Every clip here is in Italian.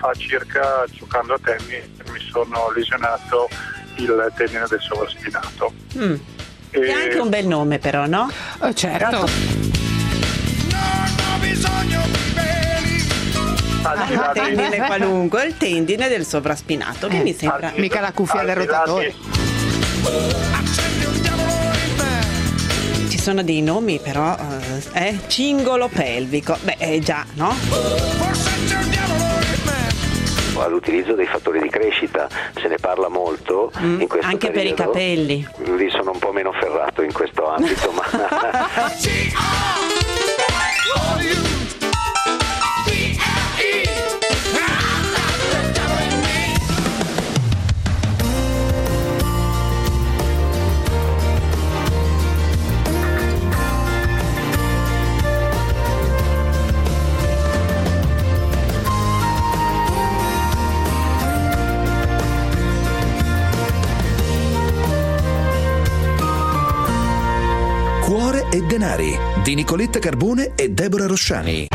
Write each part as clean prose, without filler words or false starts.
fa circa, giocando a tennis, mi sono lesionato il tendine del sovraspinato. È anche un bel nome però, no? Certo. Il tendine qualunque, il tendine del sovraspinato, che mi sembra mica la cuffia del rotatore. Ci sono dei nomi però, cingolo pelvico, già, no? All'utilizzo dei fattori di crescita se ne parla molto in questo anche periodo. Per i capelli. Vi sono un po' meno ferrato in questo ambito, ma Cuore e denari di Nicoletta Carbone e Deborah Rosciani.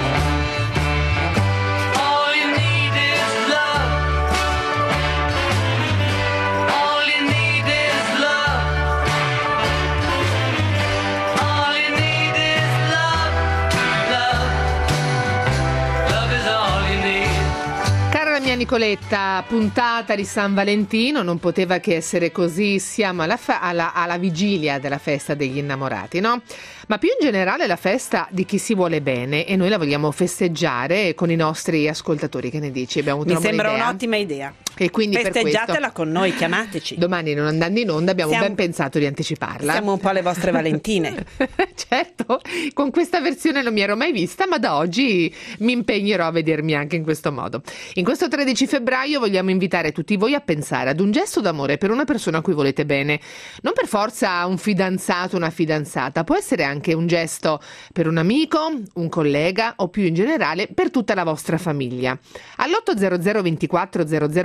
Nicoletta, puntata di San Valentino, non poteva che essere così, siamo alla vigilia della festa degli innamorati, no? Ma più in generale la festa di chi si vuole bene, e noi la vogliamo festeggiare con i nostri ascoltatori. Che ne dici? Abbiamo avuto Mi sembra un'ottima idea. E quindi festeggiatela per questo, con noi, chiamateci. Domani, non andando in onda, abbiamo ben pensato di anticiparla. Siamo un po' le vostre Valentine. Certo, con questa versione non mi ero mai vista, ma da oggi mi impegnerò a vedermi anche in questo modo. In questo 13 febbraio vogliamo invitare tutti voi a pensare ad un gesto d'amore per una persona a cui volete bene. Non per forza un fidanzato o una fidanzata, può essere anche un gesto per un amico, un collega o più in generale per tutta la vostra famiglia. All'800 24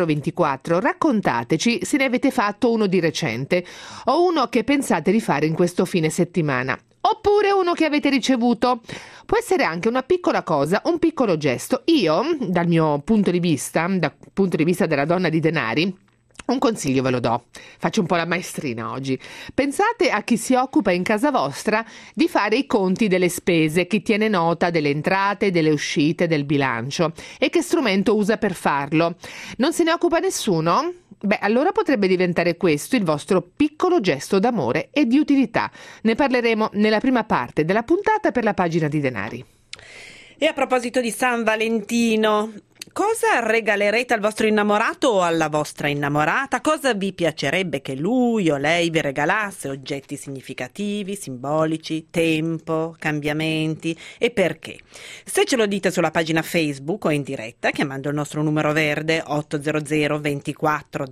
0024 raccontateci se ne avete fatto uno di recente o uno che pensate di fare in questo fine settimana. Oppure uno che avete ricevuto. Può essere anche una piccola cosa, un piccolo gesto. Io, dal mio punto di vista, dal punto di vista della donna di denari, un consiglio ve lo do. Faccio un po' la maestrina oggi. Pensate a chi si occupa in casa vostra di fare i conti delle spese, chi tiene nota delle entrate, delle uscite, del bilancio e che strumento usa per farlo. Non se ne occupa nessuno? Allora potrebbe diventare questo il vostro piccolo gesto d'amore e di utilità. Ne parleremo nella prima parte della puntata per la pagina di Denari. E a proposito di San Valentino, cosa regalerete al vostro innamorato o alla vostra innamorata? Cosa vi piacerebbe che lui o lei vi regalasse? Oggetti significativi, simbolici, tempo, cambiamenti e perché? Se ce lo dite sulla pagina Facebook o in diretta chiamando il nostro numero verde 800 24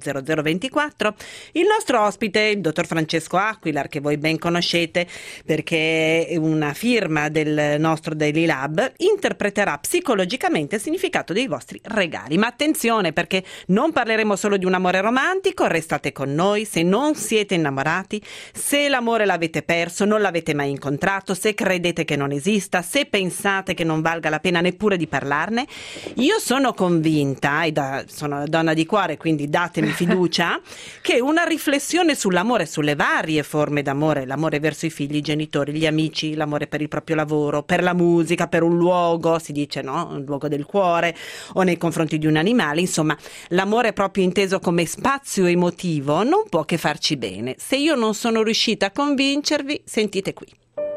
0024, il nostro ospite, il dottor Francesco Aquilar, che voi ben conoscete perché è una firma del nostro Daily Lab, interpreterà psicologicamente il significato dei vostri regali. Ma attenzione, perché non parleremo solo di un amore romantico, restate con noi. Se non siete innamorati, se l'amore l'avete perso, non l'avete mai incontrato, se credete che non esista, se pensate che non valga la pena neppure di parlarne, io sono convinta, sono una donna di cuore, quindi datemi fiducia, che una riflessione sull'amore, sulle varie forme d'amore, l'amore verso i figli, i genitori, gli amici, l'amore per il proprio lavoro, per la musica, per un luogo, si dice, no? Un luogo del cuore, o nei confronti di un animale, insomma, l'amore proprio inteso come spazio emotivo non può che farci bene. Se io non sono riuscita a convincervi, sentite qui.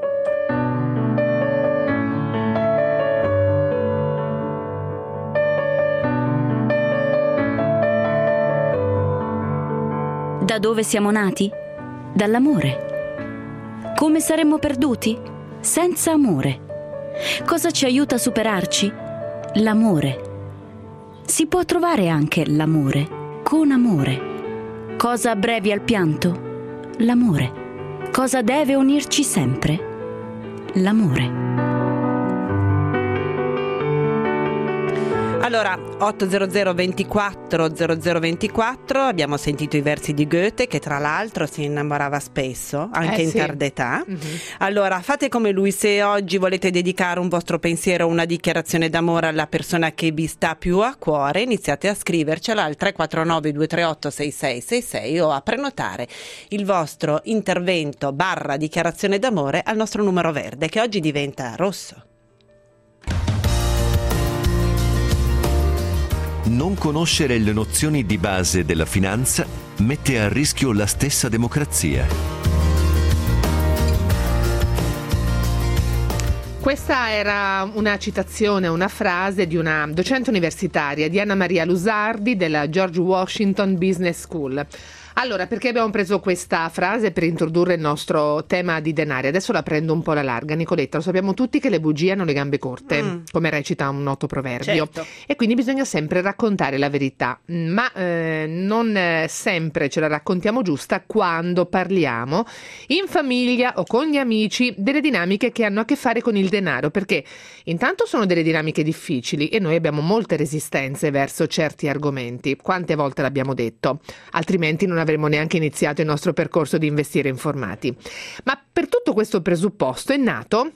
Da dove siamo nati? Dall'amore. Come saremmo perduti? Senza amore. Cosa ci aiuta a superarci? L'amore. Si può trovare anche l'amore con amore. Cosa abbrevi al pianto? L'amore. Cosa deve unirci sempre? L'amore. Allora, 800 24 0024, abbiamo sentito i versi di Goethe, che tra l'altro si innamorava spesso, anche in sì. tarda età. Allora, fate come lui, se oggi volete dedicare un vostro pensiero, una dichiarazione d'amore alla persona che vi sta più a cuore, iniziate a scrivercela al 349 238 6666 o a prenotare il vostro intervento / dichiarazione d'amore al nostro numero verde, che oggi diventa rosso. Non conoscere le nozioni di base della finanza mette a rischio la stessa democrazia. Questa era una citazione, una frase di una docente universitaria, Diana Maria Lusardi, della George Washington Business School. Allora, perché abbiamo preso questa frase per introdurre il nostro tema di denari? Adesso la prendo un po' alla larga. Nicoletta, lo sappiamo tutti che le bugie hanno le gambe corte, come recita un noto proverbio. Certo. E quindi bisogna sempre raccontare la verità, ma non sempre ce la raccontiamo giusta quando parliamo in famiglia o con gli amici delle dinamiche che hanno a che fare con il denaro, perché intanto sono delle dinamiche difficili e noi abbiamo molte resistenze verso certi argomenti. Quante volte l'abbiamo detto? Altrimenti non avremmo neanche iniziato il nostro percorso di investire informati. Ma per tutto questo presupposto è nato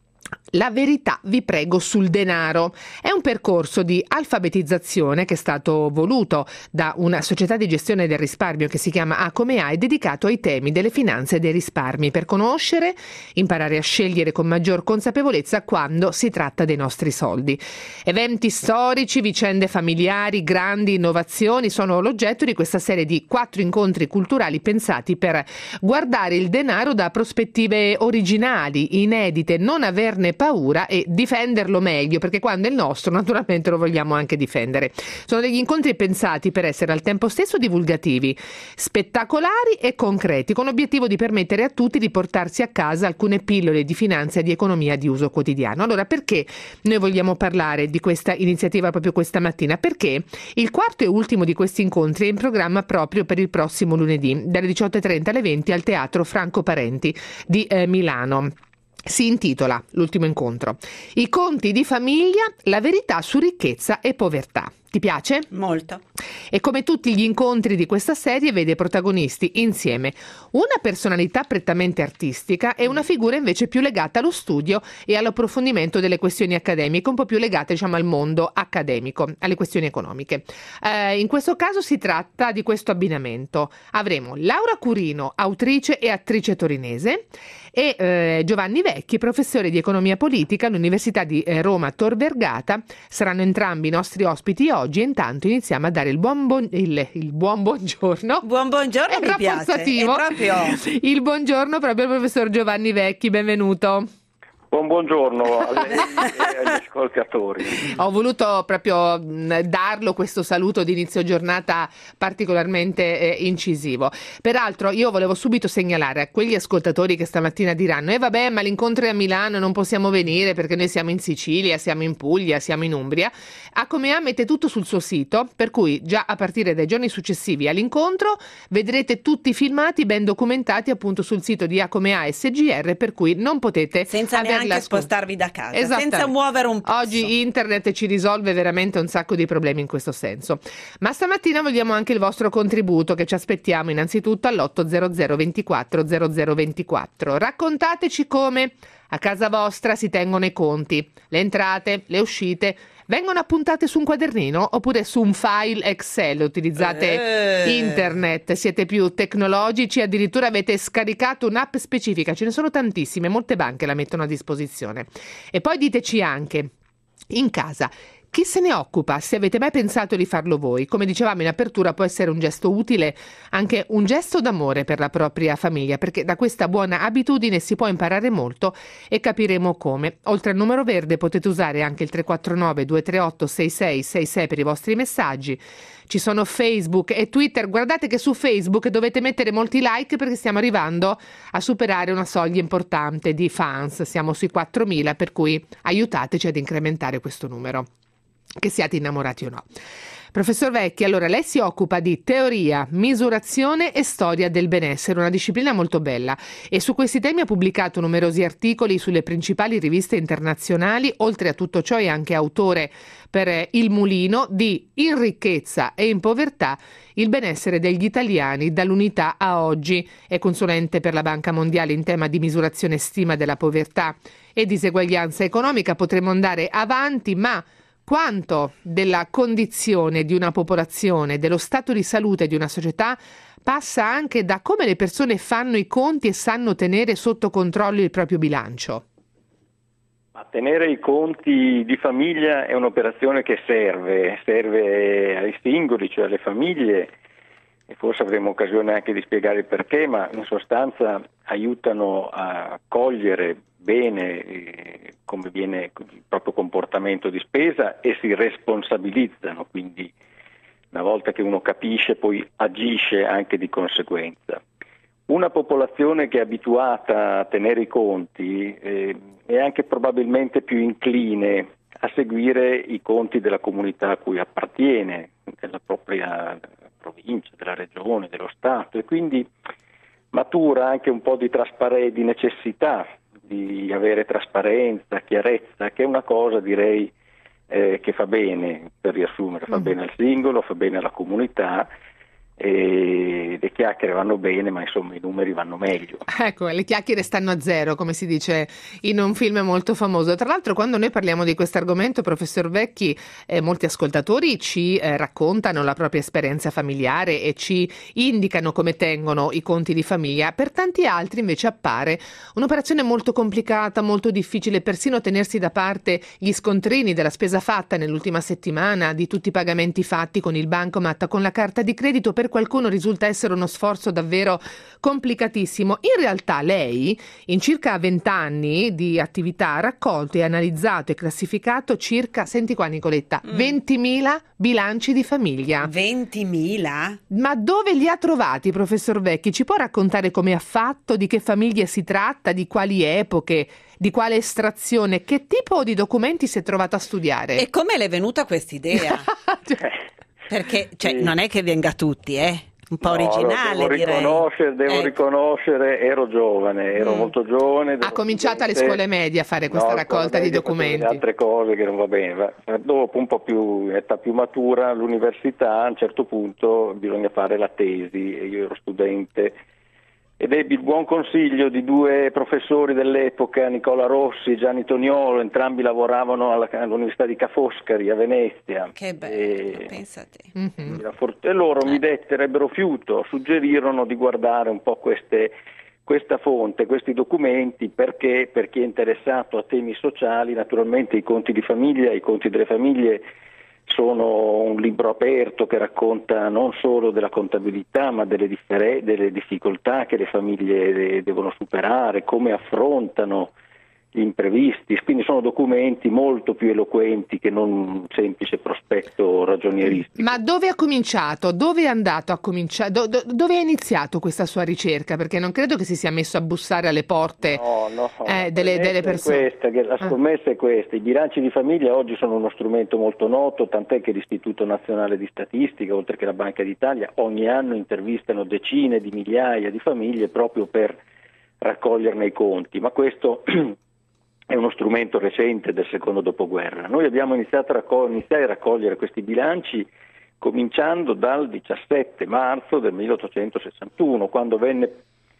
La verità, vi prego, sul denaro. È un percorso di alfabetizzazione che è stato voluto da una società di gestione del risparmio che si chiama A come A, dedicato ai temi delle finanze e dei risparmi, per conoscere, imparare a scegliere con maggior consapevolezza quando si tratta dei nostri soldi. Eventi storici, vicende familiari, grandi innovazioni sono l'oggetto di questa serie di 4 incontri culturali pensati per guardare il denaro da prospettive originali, inedite, non averne paura e difenderlo meglio, perché quando è il nostro naturalmente lo vogliamo anche difendere. Sono degli incontri pensati per essere al tempo stesso divulgativi, spettacolari e concreti, con l'obiettivo di permettere a tutti di portarsi a casa alcune pillole di finanza e di economia di uso quotidiano. Allora, perché noi vogliamo parlare di questa iniziativa proprio questa mattina? Perché il quarto e ultimo di questi incontri è in programma proprio per il prossimo lunedì, dalle 18:30 alle 20 al Teatro Franco Parenti di Milano. Si intitola l'ultimo incontro: I conti di famiglia, la verità su ricchezza e povertà. Ti piace? Molto. E come tutti gli incontri di questa serie vede protagonisti insieme una personalità prettamente artistica e una figura invece più legata allo studio e all'approfondimento delle questioni accademiche, un po' più legate, diciamo, al mondo accademico, alle questioni economiche. In questo caso si tratta di questo abbinamento. Avremo Laura Curino, autrice e attrice torinese, e Giovanni Vecchi, professore di economia politica all'Università di Roma Tor Vergata. Saranno entrambi i nostri ospiti oggi e intanto iniziamo a dare il buon buongiorno. Buon buongiorno, È mi piace. rafforzativo. È proprio... Il buongiorno proprio al professor Giovanni Vecchi, benvenuto. Buongiorno a lei e agli ascoltatori. Ho voluto proprio darlo questo saluto di inizio giornata particolarmente incisivo. Peraltro io volevo subito segnalare a quegli ascoltatori che stamattina diranno vabbè, ma l'incontro è a Milano, non possiamo venire perché noi siamo in Sicilia, siamo in Puglia, siamo in Umbria. A mette tutto sul suo sito, per cui già a partire dai giorni successivi all'incontro vedrete tutti i filmati ben documentati appunto sul sito di A SGR, per cui non potete senza neanche spostarvi da casa, senza muovere un passo. Oggi internet ci risolve veramente un sacco di problemi in questo senso. Ma stamattina vogliamo anche il vostro contributo, che ci aspettiamo innanzitutto all'800 24 0024. Raccontateci come a casa vostra si tengono i conti, le entrate, le uscite. Vengono appuntate su un quadernino oppure su un file Excel? Utilizzate internet, siete più tecnologici, addirittura avete scaricato un'app specifica, ce ne sono tantissime, molte banche la mettono a disposizione. E poi diteci anche, in casa, chi se ne occupa? Se avete mai pensato di farlo voi. Come dicevamo in apertura, può essere un gesto utile, anche un gesto d'amore per la propria famiglia, perché da questa buona abitudine si può imparare molto e capiremo come. Oltre al numero verde potete usare anche il 349 238 6666 per i vostri messaggi. Ci sono Facebook e Twitter. Guardate che su Facebook dovete mettere molti like, perché stiamo arrivando a superare una soglia importante di fans. Siamo sui 4.000, per cui aiutateci ad incrementare questo numero. che siate innamorati o no. Professor Vecchi, allora lei si occupa di teoria, misurazione e storia del benessere, una disciplina molto bella, e su questi temi ha pubblicato numerosi articoli sulle principali riviste internazionali. Oltre a tutto ciò è anche autore per Il Mulino di In ricchezza e in povertà, il benessere degli italiani dall'unità a oggi. È consulente per la Banca Mondiale in tema di misurazione e stima della povertà e diseguaglianza economica. Potremmo andare avanti, ma quanto della condizione di una popolazione, dello stato di salute di una società, passa anche da come le persone fanno i conti e sanno tenere sotto controllo il proprio bilancio. Ma tenere i conti di famiglia è un'operazione che serve ai singoli, cioè alle famiglie, e forse avremo occasione anche di spiegare il perché, ma in sostanza aiutano a cogliere bene come viene il proprio comportamento di spesa e si responsabilizzano, quindi una volta che uno capisce poi agisce anche di conseguenza. Una popolazione che è abituata a tenere i conti è anche probabilmente più incline a seguire i conti della comunità a cui appartiene, della propria provincia, della regione, dello Stato, e quindi matura anche un po' di di necessità di avere trasparenza, chiarezza, che è una cosa, direi, che fa bene, per riassumere, fa bene al singolo, fa bene alla comunità, e le chiacchiere vanno bene, ma insomma i numeri vanno meglio. Ecco, le chiacchiere stanno a zero, come si dice in un film molto famoso. Tra l'altro, quando noi parliamo di questo argomento, professor Vecchi, molti ascoltatori ci raccontano la propria esperienza familiare e ci indicano come tengono i conti di famiglia. Per tanti altri invece appare un'operazione molto complicata, molto difficile, persino tenersi da parte gli scontrini della spesa fatta nell'ultima settimana, di tutti i pagamenti fatti con il bancomat, con la carta di credito. Per qualcuno risulta essere uno sforzo davvero complicatissimo. In realtà lei, in circa 20 anni di attività, ha raccolto e analizzato e classificato circa, senti qua Nicoletta, 20.000 bilanci di famiglia. 20.000? Ma dove li ha trovati, professor Vecchi? Ci può raccontare come ha fatto, di che famiglie si tratta, di quali epoche, di quale estrazione, che tipo di documenti si è trovato a studiare? E come le è venuta quest'idea? Perché non è che venga a tutti, un po' originale, devo riconoscere, ero giovane, ero molto giovane. Ha cominciato alle scuole medie a fare questa raccolta di documenti. Altre cose che non va bene. Dopo un po' più età più matura, all'università, a un certo punto bisogna fare la tesi, e io ero studente. Ed ebbi il buon consiglio di due professori dell'epoca, Nicola Rossi e Gianni Toniolo, entrambi lavoravano all'Università di Ca' Foscari a Venezia. Che bello, pensate. E loro mi dettero fiuto, suggerirono di guardare un po' questa fonte, questi documenti, perché per chi è interessato a temi sociali, naturalmente i conti di famiglia, i conti delle famiglie sono un libro aperto che racconta non solo della contabilità, ma delle difficoltà che le famiglie devono superare, come affrontano gli imprevisti, quindi sono documenti molto più eloquenti che non un semplice prospetto ragionieristico. Ma dove ha cominciato? Dove è andato a cominciare? Dove ha iniziato questa sua ricerca? Perché non credo che si sia messo a bussare alle porte delle persone. La scommessa è questa: i bilanci di famiglia oggi sono uno strumento molto noto, tant'è che l'Istituto Nazionale di Statistica, oltre che la Banca d'Italia, ogni anno intervistano decine di migliaia di famiglie proprio per raccoglierne i conti, ma questo è uno strumento recente del secondo dopoguerra. Noi abbiamo iniziato a raccogliere questi bilanci cominciando dal 17 marzo del 1861, quando venne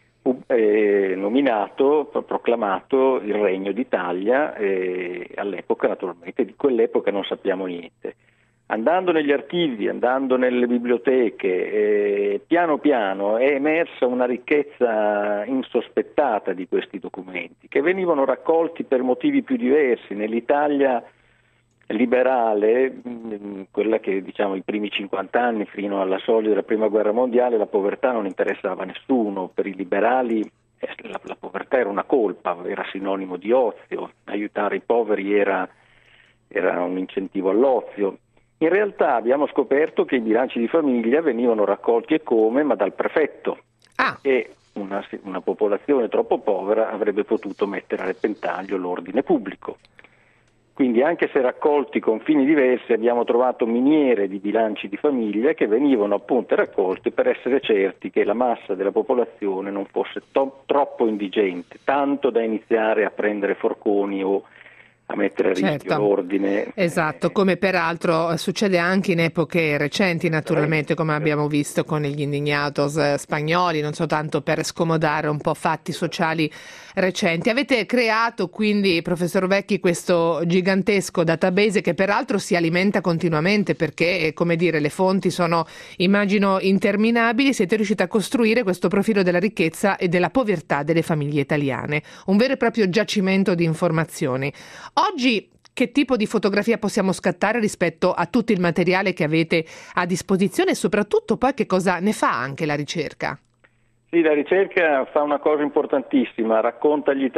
proclamato il Regno d'Italia, e all'epoca, naturalmente, di quell'epoca non sappiamo niente. Andando negli archivi, andando nelle biblioteche, piano piano è emersa una ricchezza insospettata di questi documenti, che venivano raccolti per motivi più diversi. Nell'Italia liberale, quella che diciamo i primi 50 anni fino alla soglia della Prima Guerra Mondiale, la povertà non interessava a nessuno. Per i liberali la povertà era una colpa, era sinonimo di ozio, aiutare i poveri era un incentivo all'ozio. In realtà abbiamo scoperto che i bilanci di famiglia venivano raccolti ma dal prefetto, e una popolazione troppo povera avrebbe potuto mettere a repentaglio l'ordine pubblico. Quindi anche se raccolti con fini diversi abbiamo trovato miniere di bilanci di famiglia che venivano appunto raccolti per essere certi che la massa della popolazione non fosse troppo indigente, tanto da iniziare a prendere forconi o a mettere a rischio l'ordine. Esatto, come peraltro succede anche in epoche recenti naturalmente, come abbiamo visto con gli indignados spagnoli, non soltanto per scomodare un po' fatti sociali recenti. Avete creato quindi, professor Vecchi, questo gigantesco database che peraltro si alimenta continuamente perché, come dire, le fonti sono, immagino, interminabili. Siete riusciti a costruire questo profilo della ricchezza e della povertà delle famiglie italiane, un vero e proprio giacimento di informazioni. Oggi che tipo di fotografia possiamo scattare rispetto a tutto il materiale che avete a disposizione e soprattutto poi che cosa ne fa anche la ricerca? Sì, la ricerca fa una cosa importantissima, racconta agli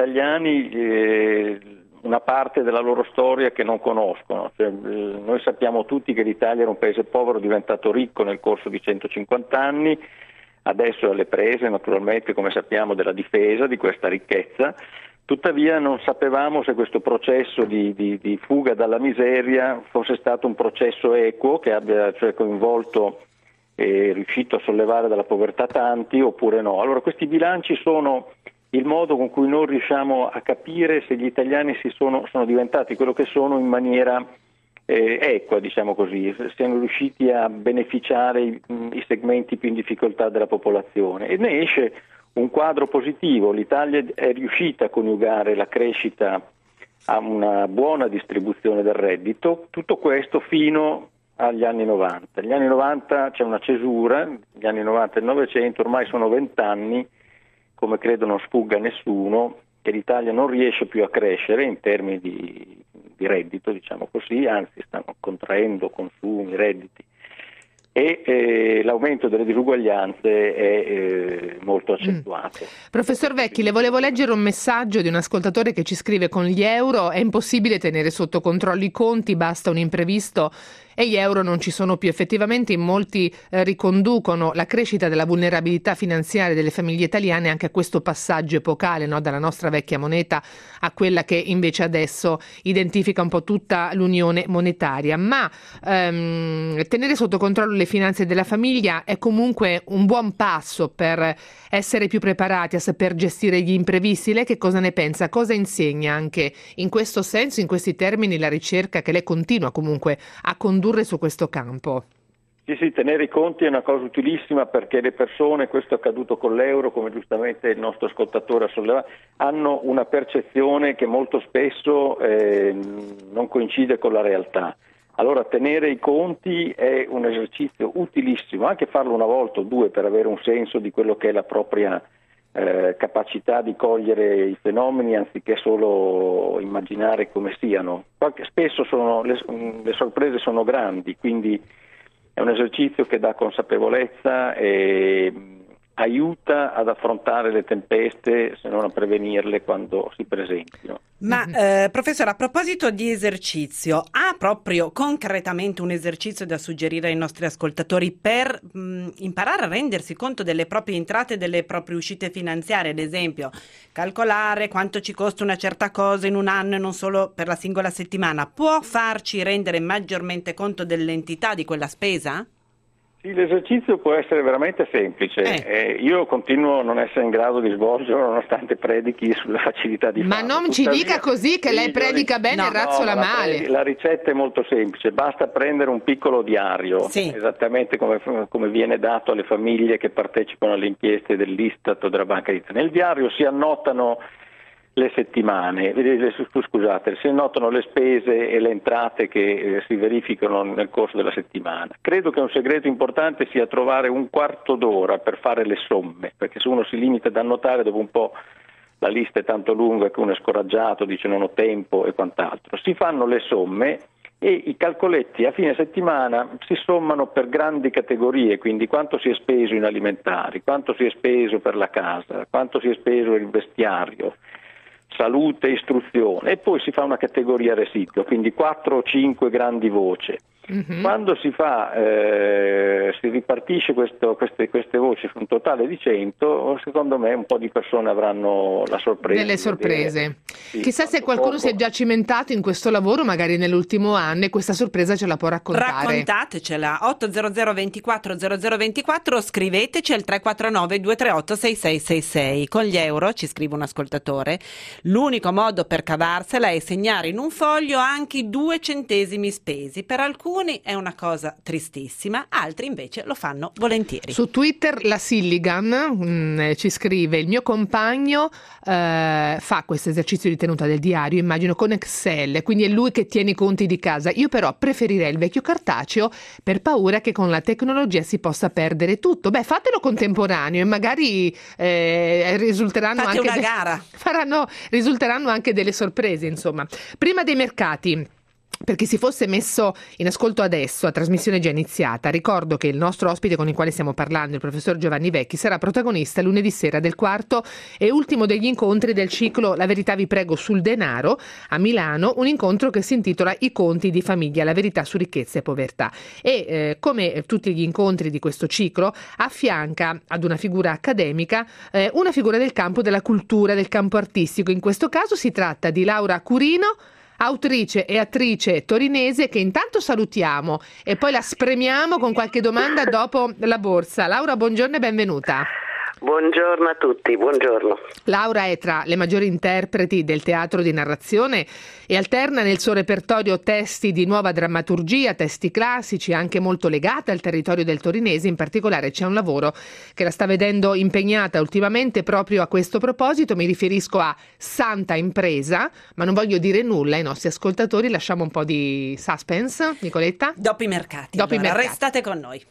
italiani una parte della loro storia che non conoscono. Noi sappiamo tutti che l'Italia era un paese povero diventato ricco nel corso di 150 anni, adesso è alle prese naturalmente, come sappiamo, della difesa di questa ricchezza. Tuttavia non sapevamo se questo processo di fuga dalla miseria fosse stato un processo equo che abbia coinvolto e riuscito a sollevare dalla povertà tanti oppure no. Allora questi bilanci sono il modo con cui noi riusciamo a capire se gli italiani sono diventati quello che sono in maniera equa, diciamo così, siano riusciti a beneficiare i segmenti più in difficoltà della popolazione, e ne esce un quadro positivo. L'Italia è riuscita a coniugare la crescita a una buona distribuzione del reddito, tutto questo fino agli anni 90. Negli anni 90 c'è una cesura, gli anni 90 e il Novecento, ormai sono 20 anni, come credo non sfugga a nessuno, che l'Italia non riesce più a crescere in termini di reddito, diciamo così, anzi stanno contraendo consumi, redditi, e l'aumento delle disuguaglianze è molto accentuato. Professor Vecchi, le volevo leggere un messaggio di un ascoltatore che ci scrive: con gli euro è impossibile tenere sotto controllo i conti, basta un imprevisto e gli euro non ci sono più. Effettivamente in molti riconducono la crescita della vulnerabilità finanziaria delle famiglie italiane anche a questo passaggio epocale, no? Dalla nostra vecchia moneta a quella che invece adesso identifica un po' tutta l'unione monetaria. Ma tenere sotto controllo le finanze della famiglia è comunque un buon passo per essere più preparati a saper gestire gli imprevisti. Lei che cosa ne pensa? Cosa insegna anche in questo senso, in questi termini, la ricerca che lei continua comunque a condurre su questo campo? Sì, tenere i conti è una cosa utilissima, perché le persone, questo è accaduto con l'euro, come giustamente il nostro ascoltatore ha sollevato, hanno una percezione che molto spesso non coincide con la realtà. Allora tenere i conti è un esercizio utilissimo, anche farlo una volta o due per avere un senso di quello che è la propria capacità di cogliere i fenomeni anziché solo immaginare come siano. Spesso le sorprese sono grandi, quindi è un esercizio che dà consapevolezza e aiuta ad affrontare le tempeste, se non a prevenirle quando si presentino. Ma professore, a proposito di esercizio, ha proprio concretamente un esercizio da suggerire ai nostri ascoltatori per imparare a rendersi conto delle proprie entrate e delle proprie uscite finanziarie? Ad esempio, calcolare quanto ci costa una certa cosa in un anno e non solo per la singola settimana. Può farci rendere maggiormente conto dell'entità di quella spesa? Sì, l'esercizio può essere veramente semplice. Io continuo a non essere in grado di svolgerlo nonostante predichi sulla facilità di farlo. Ma non ci dica così che lei predica bene e razzola male. La ricetta è molto semplice, basta prendere un piccolo diario, esattamente come viene dato alle famiglie che partecipano alle inchieste dell'Istat o della Banca d'Italia. Nel diario si annotano le settimane, si annotano le spese e le entrate che si verificano nel corso della settimana. Credo che un segreto importante sia trovare un quarto d'ora per fare le somme, perché se uno si limita ad annotare, dopo un po' la lista è tanto lunga che uno è scoraggiato, dice non ho tempo e quant'altro. Si fanno le somme e i calcoletti a fine settimana si sommano per grandi categorie, quindi quanto si è speso in alimentari, quanto si è speso per la casa, quanto si è speso per il vestiario, salute, istruzione, e poi si fa una categoria residuo, quindi 4 o 5 grandi voci. Quando si si ripartisce queste voci su un totale di 100, secondo me un po' di persone avranno la sorpresa. Delle sorprese. Sì, chissà se qualcuno si è già cimentato in questo lavoro magari nell'ultimo anno e questa sorpresa ce la può raccontare. Raccontatecela 800 24 0024, scriveteci al 349 238 6666. Con gli euro, ci scrive un ascoltatore, l'unico modo per cavarsela è segnare in un foglio anche i 2 centesimi spesi. Per alcuni è una cosa tristissima, altri invece lo fanno volentieri. Su Twitter la Silligan ci scrive: il mio compagno fa questo esercizio di tenuta del diario, immagino con Excel, quindi è lui che tiene i conti di casa. Io però preferirei il vecchio cartaceo per paura che con la tecnologia si possa perdere tutto. Beh, fatelo contemporaneo e magari risulteranno Fate anche una gara. risulteranno anche delle sorprese, insomma. Prima dei mercati, per chi si fosse messo in ascolto adesso, a trasmissione già iniziata, ricordo che il nostro ospite con il quale stiamo parlando, il professor Giovanni Vecchi, sarà protagonista lunedì sera del 4º e ultimo degli incontri del ciclo La verità vi prego sul denaro a Milano, un incontro che si intitola I conti di famiglia, la verità su ricchezza e povertà. E come tutti gli incontri di questo ciclo, affianca ad una figura accademica una figura del campo della cultura, del campo artistico. In questo caso si tratta di Laura Curino, autrice e attrice torinese, che intanto salutiamo e poi la spremiamo con qualche domanda dopo la borsa. Laura, buongiorno e benvenuta. Buongiorno a tutti, buongiorno. Laura è tra le maggiori interpreti del teatro di narrazione e alterna nel suo repertorio testi di nuova drammaturgia, testi classici, anche molto legati al territorio del torinese. In particolare c'è un lavoro che la sta vedendo impegnata ultimamente proprio a questo proposito. Mi riferisco a Santa Impresa, ma non voglio dire nulla ai nostri ascoltatori, lasciamo un po' di suspense. Nicoletta? Dopo i mercati. Dopo i mercati. Restate con noi.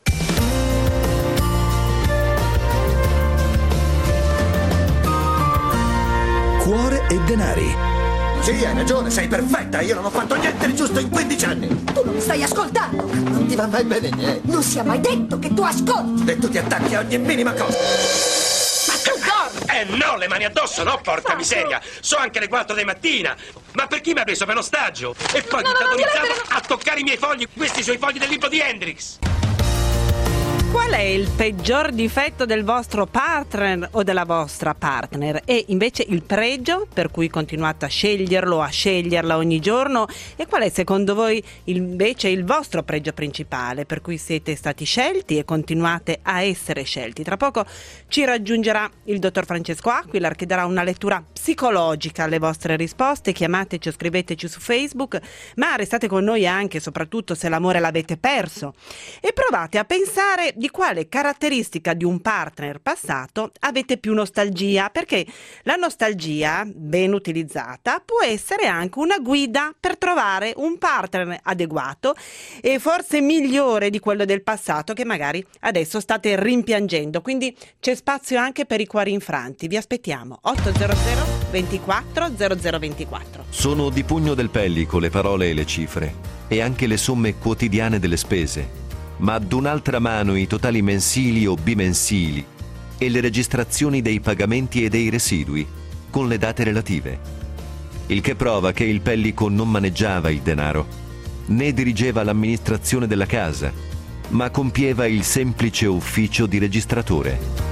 Cuore e denari. Sì, hai ragione, sei perfetta. Io non ho fatto niente di giusto in 15 anni. Tu non mi stai ascoltando. Non ti va mai bene niente. Non sia mai detto che tu ascolti. E tu ti attacchi a ogni minima cosa. Ma tu dormi. No, le mani addosso, no, porca miseria. So anche le 4 di mattina. Ma per chi mi ha preso per ostaggio? E poi dittatorizzato a toccare i miei fogli, questi sono i fogli del libro di Hendrix. Qual è il peggior difetto del vostro partner o della vostra partner? E invece il pregio per cui continuate a sceglierlo o a sceglierla ogni giorno? E qual è secondo voi invece il vostro pregio principale per cui siete stati scelti e continuate a essere scelti? Tra poco ci raggiungerà il dottor Francesco Aquila che darà una lettura psicologica alle vostre risposte. Chiamateci o scriveteci su Facebook, ma restate con noi anche e soprattutto se l'amore l'avete perso e provate a pensare di quale caratteristica di un partner passato avete più nostalgia, perché la nostalgia ben utilizzata può essere anche una guida per trovare un partner adeguato e forse migliore di quello del passato che magari adesso state rimpiangendo. Quindi c'è spazio anche per i cuori infranti. Vi aspettiamo 800 24 0024. Sono di pugno del pellico le parole e le cifre e anche le somme quotidiane delle spese, ma ad un'altra mano i totali mensili o bimensili e le registrazioni dei pagamenti e dei residui, con le date relative. Il che prova che il pellico non maneggiava il denaro, né dirigeva l'amministrazione della casa, ma compieva il semplice ufficio di registratore.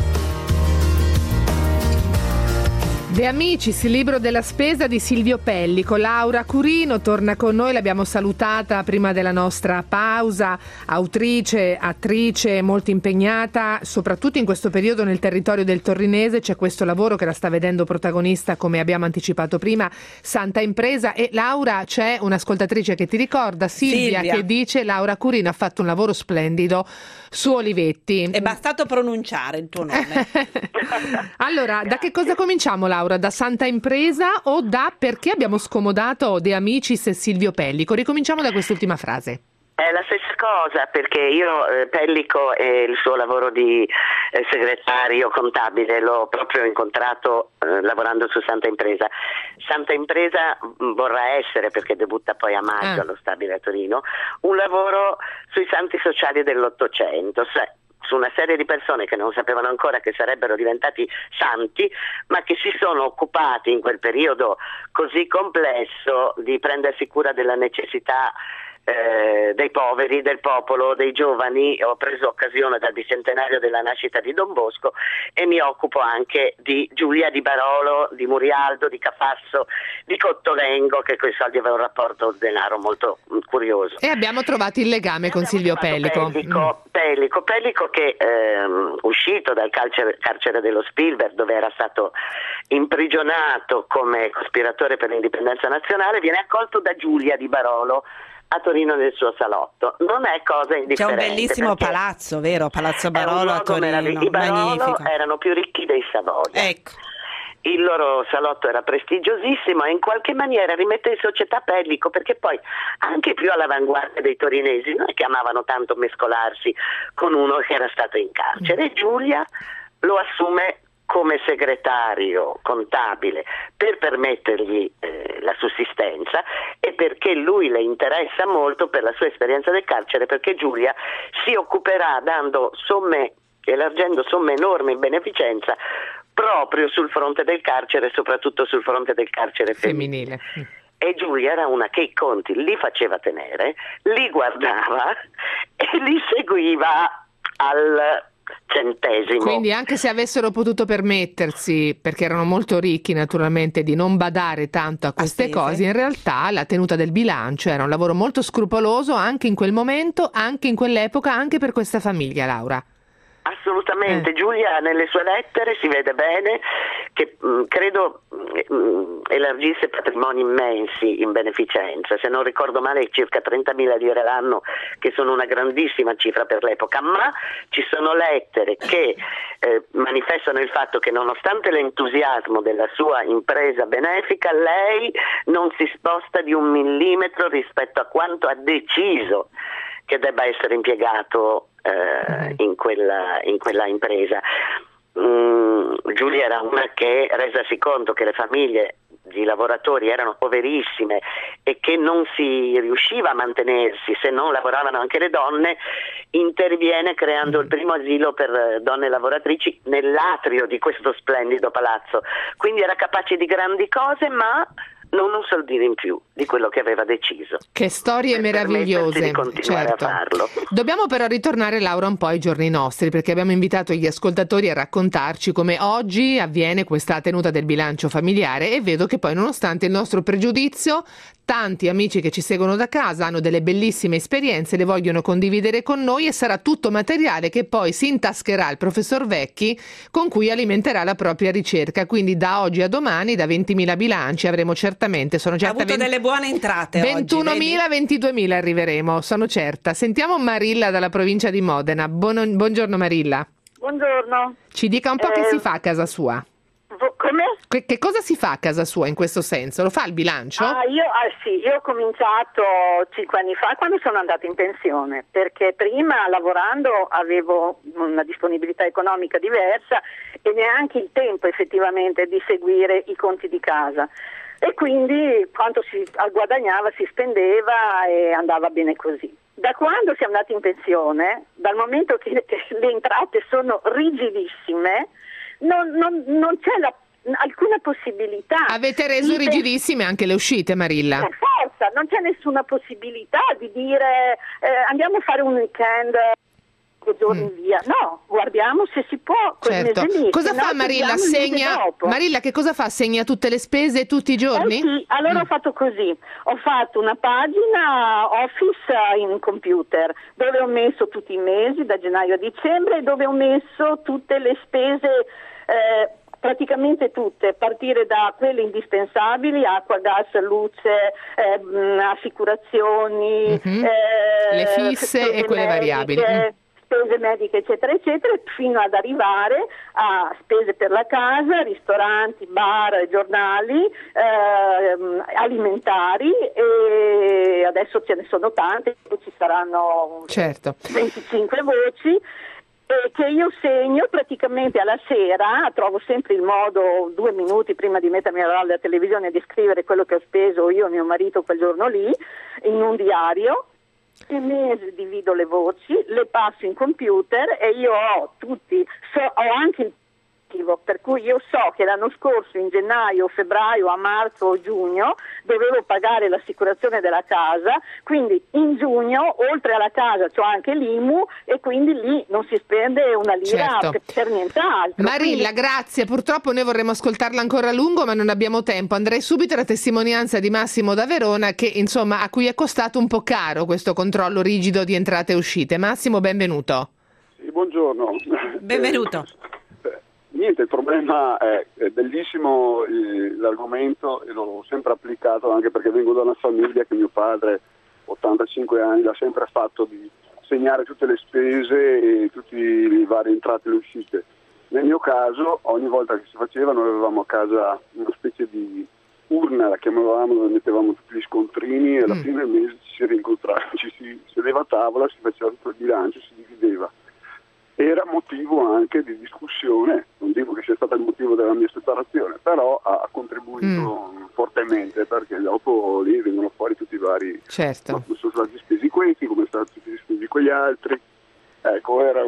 De Amicis, il libro della spesa di Silvio Pellico. Laura Curino torna con noi, l'abbiamo salutata prima della nostra pausa, autrice, attrice, molto impegnata, soprattutto in questo periodo nel territorio del torinese. C'è questo lavoro che la sta vedendo protagonista, come abbiamo anticipato prima, Santa Impresa. E Laura, c'è un'ascoltatrice che ti ricorda, Silvia, che dice: Laura Curino ha fatto un lavoro splendido su Olivetti. È bastato pronunciare il tuo nome. Allora, da che cosa cominciamo, Laura? Da Santa Impresa o da perché abbiamo scomodato De Amicis e Silvio Pellico? Ricominciamo da quest'ultima frase. È la stessa cosa, perché io Pellico e il suo lavoro di segretario contabile l'ho proprio incontrato lavorando su Santa Impresa. Santa Impresa vorrà essere, perché debutta poi a maggio allo Stabile a Torino, un lavoro sui santi sociali dell'Ottocento, su una serie di persone che non sapevano ancora che sarebbero diventati santi, ma che si sono occupati in quel periodo così complesso di prendersi cura della necessità dei poveri, del popolo, dei giovani. Ho preso occasione dal bicentenario della nascita di Don Bosco e mi occupo anche di Giulia Di Barolo, di Murialdo, di Cafasso, di Cottolengo, che con i soldi aveva un rapporto denaro molto curioso. E abbiamo trovato il legame con Silvio Pellico. Pellico che uscito dal carcere dello Spielberg, dove era stato imprigionato come cospiratore per l'indipendenza nazionale, viene accolto da Giulia Di Barolo a Torino nel suo salotto. Non è cosa indifferente. C'è un bellissimo palazzo, vero? Palazzo Barolo a Torino. I Barolo magnifico. erano più ricchi dei Savoia. Ecco. Il loro salotto era prestigiosissimo e in qualche maniera rimette in società Pellico, perché poi anche più all'avanguardia dei torinesi non è che amavano tanto mescolarsi con uno che era stato in carcere. E Giulia lo assume come segretario contabile per permettergli la sussistenza e perché lui le interessa molto per la sua esperienza del carcere, perché Giulia si occuperà elargendo somme enormi in beneficenza proprio sul fronte del carcere, soprattutto sul fronte del carcere femminile. E Giulia era una che i conti li faceva tenere, li guardava e li seguiva al centesimo. Quindi anche se avessero potuto permettersi, perché erano molto ricchi naturalmente, di non badare tanto a queste cose, in realtà la tenuta del bilancio era un lavoro molto scrupoloso anche in quel momento, anche in quell'epoca, anche per questa famiglia, Laura. Assolutamente, Giulia nelle sue lettere si vede bene che credo elargisse patrimoni immensi in beneficenza, se non ricordo male circa 30.000 lire l'anno, che sono una grandissima cifra per l'epoca, ma ci sono lettere che manifestano il fatto che nonostante l'entusiasmo della sua impresa benefica, lei non si sposta di 1 millimetro rispetto a quanto ha deciso che debba essere impiegato in quella impresa. Giulia era una che, resasi conto che le famiglie di lavoratori erano poverissime e che non si riusciva a mantenersi se non lavoravano anche le donne, interviene creando il primo asilo per donne lavoratrici nell'atrio di questo splendido palazzo. Quindi era capace di grandi cose, ma non un soldino in più di quello che aveva deciso. Che storie meravigliose, di continuare a farlo. Dobbiamo però ritornare, Laura, un po' ai giorni nostri, perché abbiamo invitato gli ascoltatori a raccontarci come oggi avviene questa tenuta del bilancio familiare, e vedo che poi, nonostante il nostro pregiudizio, tanti amici che ci seguono da casa hanno delle bellissime esperienze, le vogliono condividere con noi, e sarà tutto materiale che poi si intascherà il professor Vecchi, con cui alimenterà la propria ricerca. Quindi da oggi a domani, da 20.000 bilanci avremo sono certa, ha avuto delle buone entrate 21.000, 22.000 arriveremo, sono certa. Sentiamo Marilla dalla provincia di Modena. Buongiorno Marilla. Buongiorno. Ci dica un po' che si fa a casa sua. Come? Che cosa si fa a casa sua in questo senso? Lo fa il bilancio? Io ho cominciato 5 anni fa, quando sono andata in pensione, perché prima lavorando avevo una disponibilità economica diversa e neanche il tempo effettivamente di seguire i conti di casa. E quindi quanto si guadagnava si spendeva e andava bene così. Da quando siamo andati in pensione, dal momento che le entrate sono rigidissime, non c'è alcuna possibilità. Avete reso rigidissime anche le uscite, Marilla? Per forza, non c'è nessuna possibilità di dire andiamo a fare un weekend giorni via. No, guardiamo se si può quel certo. mese lì. Cosa fa Marilla? Marilla, che cosa fa? Segna tutte le spese tutti i giorni? Sì, allora ho fatto così. Ho fatto una pagina Office in computer dove ho messo tutti i mesi da gennaio a dicembre, dove ho messo tutte le spese praticamente tutte, a partire da quelle indispensabili, acqua, gas, luce, assicurazioni, le fisse e quelle variabili. Spese mediche eccetera eccetera, fino ad arrivare a spese per la casa, ristoranti, bar, giornali, alimentari, e adesso ce ne sono tante, ci saranno 25 voci che io segno praticamente alla sera. Trovo sempre il modo 2 minuti prima di mettermi alla televisione di scrivere quello che ho speso io e mio marito quel giorno lì in un diario. Il mese divido le voci, le passo in computer e io ho anche il per cui io so che l'anno scorso in gennaio, febbraio, a marzo o giugno dovevo pagare l'assicurazione della casa, quindi in giugno oltre alla casa c'ho anche l'IMU e quindi lì non si spende una lira per nient'altro. Marilla, grazie, purtroppo noi vorremmo ascoltarla ancora a lungo ma non abbiamo tempo. Andrei subito alla testimonianza di Massimo da Verona che insomma a cui è costato un po' caro questo controllo rigido di entrate e uscite. Massimo, benvenuto. Sì, buongiorno. Benvenuto. Niente, il problema è bellissimo l'argomento e l'ho sempre applicato anche perché vengo da una famiglia che mio padre, 85 anni, l'ha sempre fatto di segnare tutte le spese e tutte le varie entrate e le uscite. Nel mio caso, ogni volta che si faceva, noi avevamo a casa una specie di urna, la chiamavamo, dove mettevamo tutti gli scontrini e alla fine del mese ci si rincontrava, ci si sedeva a tavola, si faceva tutto il bilancio, si divideva. Era motivo anche di discussione, non dico che sia stato il motivo della mia separazione, però ha contribuito fortemente perché dopo lì vengono fuori tutti i vari... Certo. Come sono stati spesi questi, come sono stati spesi quegli altri. Ecco, era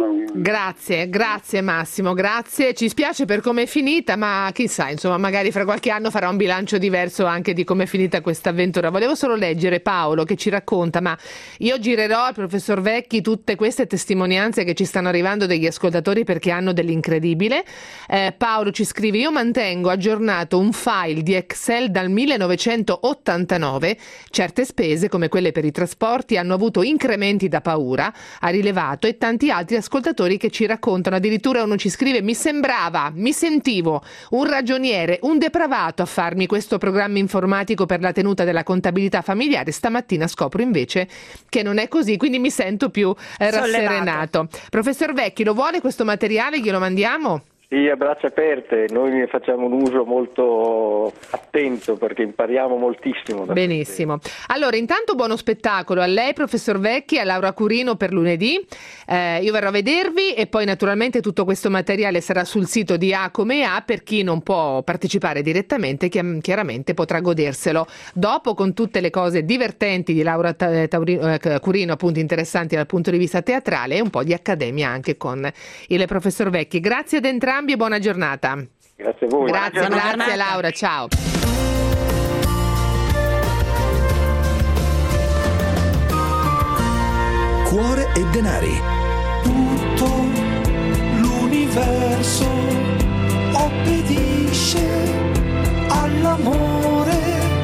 Grazie Massimo, grazie. Ci spiace per come è finita, ma chissà, insomma, magari fra qualche anno farà un bilancio diverso anche di come è finita questa avventura. Volevo solo leggere Paolo che ci racconta, ma io girerò al professor Vecchi tutte queste testimonianze che ci stanno arrivando degli ascoltatori perché hanno dell'incredibile. Paolo ci scrive: io mantengo aggiornato un file di Excel dal 1989, certe spese come quelle per i trasporti hanno avuto incrementi da paura, ha rilevato, e tanti altri ascoltatori che ci raccontano. Addirittura uno ci scrive: mi sentivo un ragioniere, un depravato a farmi questo programma informatico per la tenuta della contabilità familiare, stamattina scopro invece che non è così, quindi mi sento più rasserenato. Professor Vecchi, lo vuole questo materiale? Glielo mandiamo? Sì, a braccia aperte, noi ne facciamo un uso molto attento perché impariamo moltissimo. Benissimo. Allora, intanto buono spettacolo a lei, professor Vecchi, a Laura Curino per lunedì. Io verrò a vedervi e poi naturalmente tutto questo materiale sarà sul sito di A come A per chi non può partecipare direttamente, chiaramente potrà goderselo dopo con tutte le cose divertenti di Laura Curino, appunto interessanti dal punto di vista teatrale, e un po' di accademia anche con il professor Vecchi. Grazie ad entrambi e buona giornata. Grazie a voi. Grazie Laura, ciao. Cuore e denari. Tutto l'universo obbedisce all'amore.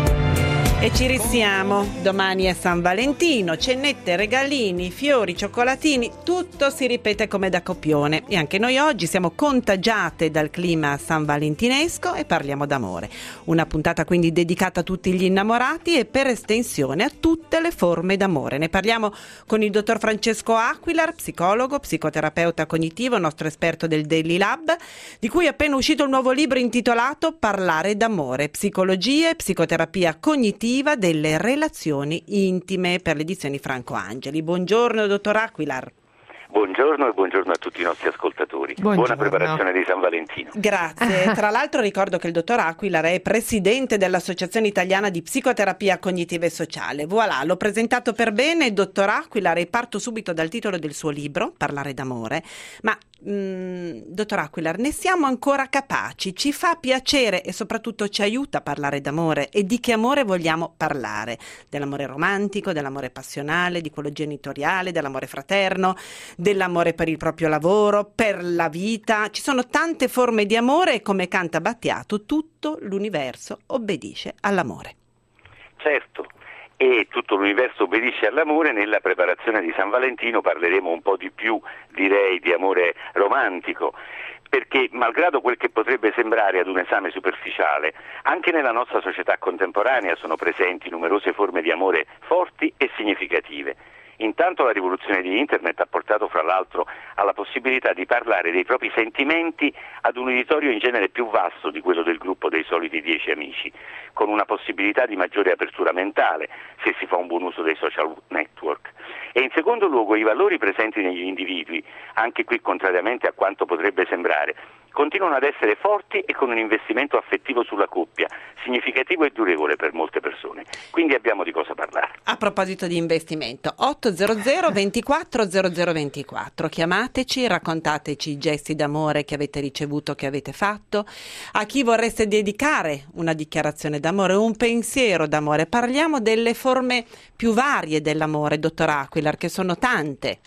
E ci risiamo, domani è San Valentino, cennette, regalini, fiori, cioccolatini, tutto si ripete come da copione e anche noi oggi siamo contagiate dal clima sanvalentinesco e parliamo d'amore. Una puntata quindi dedicata a tutti gli innamorati e per estensione a tutte le forme d'amore. Ne parliamo con il dottor Francesco Aquilar, psicologo, psicoterapeuta cognitivo, nostro esperto del Daily Lab, di cui è appena uscito il nuovo libro intitolato Parlare d'amore, psicologia e psicoterapia cognitiva delle relazioni intime, per le edizioni Franco Angeli. Buongiorno dottor Aquilar. Buongiorno e buongiorno a tutti i nostri ascoltatori. Buongiorno. Buona preparazione di San Valentino. Grazie. Tra l'altro ricordo che il dottor Aquilar è presidente dell'Associazione Italiana di Psicoterapia Cognitiva e Sociale. Voilà, l'ho presentato per bene, dottor Aquilar, e parto subito dal titolo del suo libro, Parlare d'amore. Ma dottor Aquilar, ne siamo ancora capaci? Ci fa piacere e soprattutto ci aiuta a parlare d'amore? E di che amore vogliamo parlare? Dell'amore romantico, dell'amore passionale, di quello genitoriale, dell'amore fraterno, dell'amore per il proprio lavoro, per la vita? Ci sono tante forme di amore e, come canta Battiato, tutto l'universo obbedisce all'amore. Certo. E tutto l'universo obbedisce all'amore. Nella preparazione di San Valentino parleremo un po' di più, direi, di amore romantico, perché malgrado quel che potrebbe sembrare ad un esame superficiale, anche nella nostra società contemporanea sono presenti numerose forme di amore forti e significative. Intanto la rivoluzione di Internet ha portato fra l'altro alla possibilità di parlare dei propri sentimenti ad un uditorio in genere più vasto di quello del gruppo dei soliti 10 amici, con una possibilità di maggiore apertura mentale se si fa un buon uso dei social network. E in secondo luogo i valori presenti negli individui, anche qui contrariamente a quanto potrebbe sembrare, continuano ad essere forti e con un investimento affettivo sulla coppia, significativo e durevole per molte persone. Quindi abbiamo di cosa parlare. A proposito di investimento, 800 24 0024, chiamateci, raccontateci i gesti d'amore che avete ricevuto, che avete fatto, a chi vorreste dedicare una dichiarazione d'amore, un pensiero d'amore. Parliamo delle forme più varie dell'amore, dottor Aquilar, che sono tante.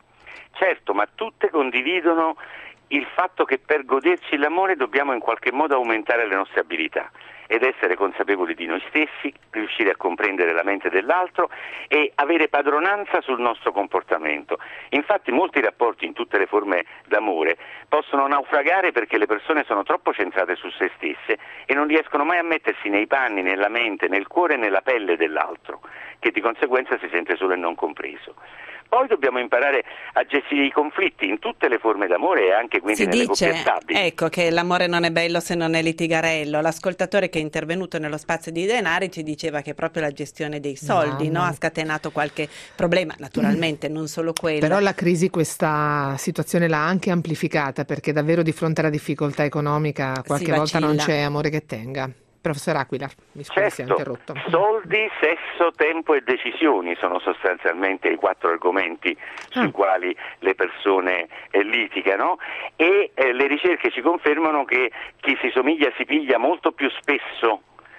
Certo, ma tutte condividono il fatto che per goderci l'amore dobbiamo in qualche modo aumentare le nostre abilità ed essere consapevoli di noi stessi, riuscire a comprendere la mente dell'altro e avere padronanza sul nostro comportamento. Infatti molti rapporti in tutte le forme d'amore possono naufragare perché le persone sono troppo centrate su se stesse e non riescono mai a mettersi nei panni, nella mente, nel cuore e nella pelle dell'altro, che di conseguenza si sente solo e non compreso. Poi dobbiamo imparare a gestire i conflitti in tutte le forme d'amore e anche quindi si nelle dice, coppie stabili. Ecco, che l'amore non è bello se non è litigarello. L'ascoltatore che è intervenuto nello spazio di denari ci diceva che proprio la gestione dei soldi ha scatenato qualche problema, naturalmente non solo quello. Però la crisi questa situazione l'ha anche amplificata, perché davvero di fronte alla difficoltà economica qualche volta non c'è amore che tenga. Professor Aquilar, mi scusi se ho interrotto. Soldi, sesso, tempo e decisioni sono sostanzialmente i 4 argomenti sui quali le persone litigano e le ricerche ci confermano che chi si somiglia si piglia molto più spesso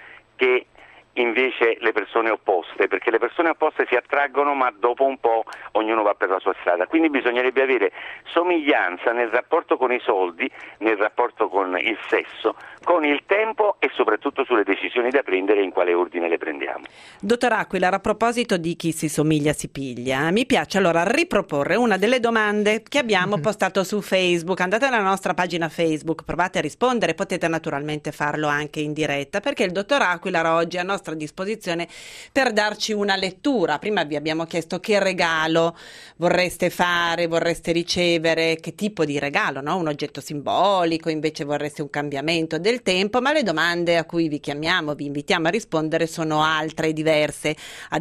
che invece le persone opposte, perché le persone opposte si attraggono ma dopo un po' ognuno va per la sua strada, quindi bisognerebbe avere somiglianza nel rapporto con i soldi, nel rapporto con il sesso, con il tempo e soprattutto sulle decisioni da prendere e in quale ordine le prendiamo. Dottor Aquilar, a proposito di chi si somiglia si piglia, mi piace allora riproporre una delle domande che abbiamo postato su Facebook. Andate nella nostra pagina Facebook, provate a rispondere, potete naturalmente farlo anche in diretta, perché il dottor Aquilar oggi è a nostra disposizione per darci una lettura. Prima vi abbiamo chiesto che regalo vorreste fare, vorreste ricevere, che tipo di regalo, no? Un oggetto simbolico, invece vorreste un cambiamento del tempo, ma le domande a cui vi chiamiamo, vi invitiamo a rispondere sono altre, diverse. Ad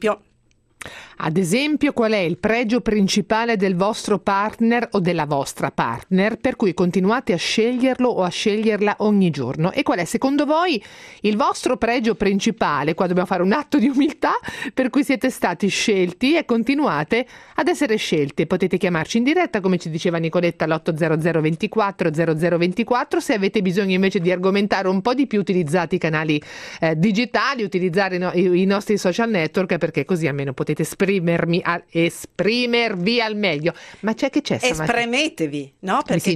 esempio, qual è il pregio principale del vostro partner o della vostra partner per cui continuate a sceglierlo o a sceglierla ogni giorno? E qual è secondo voi il vostro pregio principale? Qua dobbiamo fare un atto di umiltà, per cui siete stati scelti e continuate ad essere scelti. Potete chiamarci in diretta, come ci diceva Nicoletta, all'800 24 0024. Se avete bisogno invece di argomentare un po' di più, utilizzate i canali digitali, utilizzare i nostri social network, perché così almeno potete esprimervi al meglio. Ma c'è esprimetevi, no? Perché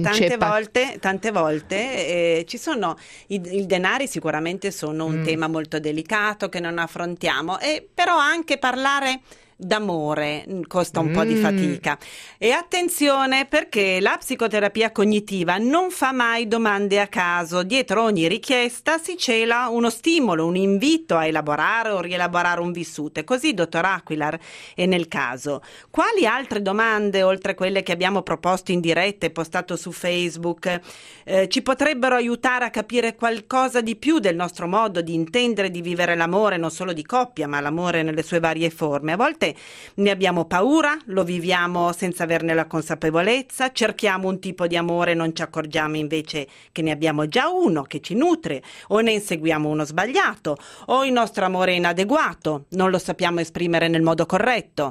tante volte ci sono i denari, sicuramente sono un tema molto delicato che non affrontiamo, però anche parlare d'amore costa un po' di fatica. E attenzione, perché la psicoterapia cognitiva non fa mai domande a caso. Dietro ogni richiesta si cela uno stimolo, un invito a elaborare o rielaborare un vissuto. E così, dottor Aquilar, e nel caso, quali altre domande, oltre quelle che abbiamo proposto in diretta e postato su Facebook, ci potrebbero aiutare a capire qualcosa di più del nostro modo di intendere, di vivere l'amore, non solo di coppia, ma l'amore nelle sue varie forme? A volte ne abbiamo paura, lo viviamo senza averne la consapevolezza, cerchiamo un tipo di amore e non ci accorgiamo invece che ne abbiamo già uno che ci nutre, o ne inseguiamo uno sbagliato, o il nostro amore è inadeguato, non lo sappiamo esprimere nel modo corretto.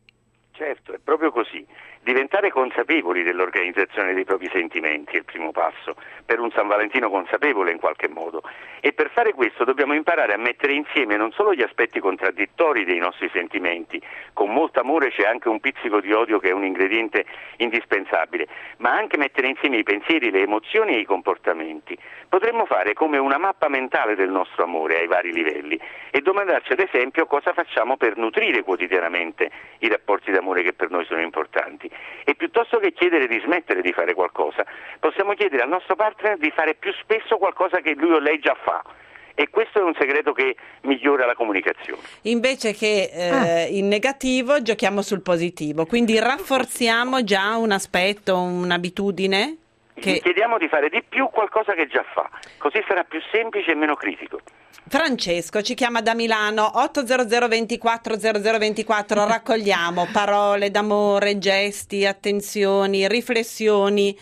Certo, è proprio così. Diventare consapevoli dell'organizzazione dei propri sentimenti è il primo passo per un San Valentino consapevole in qualche modo, e per fare questo dobbiamo imparare a mettere insieme non solo gli aspetti contraddittori dei nostri sentimenti, con molto amore c'è anche un pizzico di odio che è un ingrediente indispensabile, ma anche mettere insieme i pensieri, le emozioni e i comportamenti. Potremmo fare come una mappa mentale del nostro amore ai vari livelli e domandarci ad esempio cosa facciamo per nutrire quotidianamente i rapporti d'amore che per noi sono importanti. E piuttosto che chiedere di smettere di fare qualcosa, possiamo chiedere al nostro partner di fare più spesso qualcosa che lui o lei già fa. E questo è un segreto che migliora la comunicazione. Invece che in negativo, giochiamo sul positivo, quindi rafforziamo già un aspetto, un'abitudine. Gli chiediamo di fare di più qualcosa che già fa, così sarà più semplice e meno critico. Francesco ci chiama da Milano, 800 24 0024, raccogliamo parole d'amore, gesti, attenzioni, riflessioni.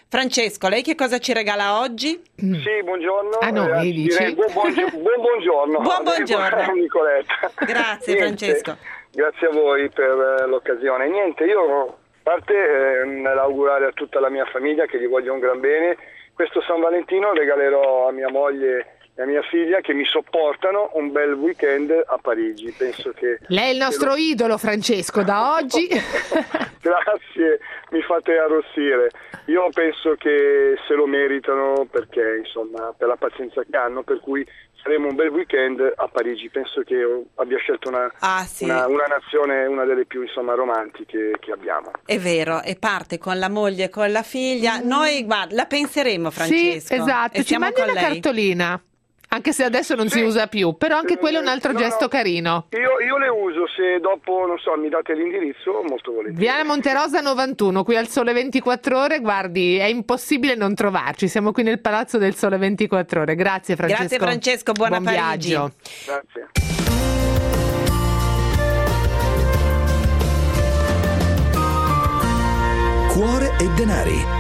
Francesco, lei che cosa ci regala oggi? Sì, buongiorno. A noi, dici? Buon buongiorno. Buon buongiorno. Nicoletta. Grazie, Francesco. Grazie a voi per l'occasione. Niente, io a parte nell'augurare a tutta la mia famiglia che gli voglio un gran bene. Questo San Valentino regalerò a mia moglie e a mia figlia, che mi sopportano, un bel weekend a Parigi. Penso che lei è il nostro idolo, Francesco, da oggi. Grazie, mi fate arrossire. Io penso che se lo meritano, perché insomma per la pazienza che hanno, per cui faremo un bel weekend a Parigi. Penso che abbia scelto una nazione, una delle più romantiche che abbiamo. È vero, e parte con la moglie e con la figlia. Noi, guarda, la penseremo, Francesco. Sì, esatto, ci mandi una cartolina. Anche se adesso non si usa più, però anche quello è un altro gesto carino. Io le uso, se dopo, non so, mi date l'indirizzo, molto volentieri. Viale Monterosa 91, qui al Sole 24 Ore, guardi, è impossibile non trovarci, siamo qui nel Palazzo del Sole 24 Ore. Grazie Francesco. Grazie Francesco, buon Parigi. Viaggio. Grazie. Cuore e denari.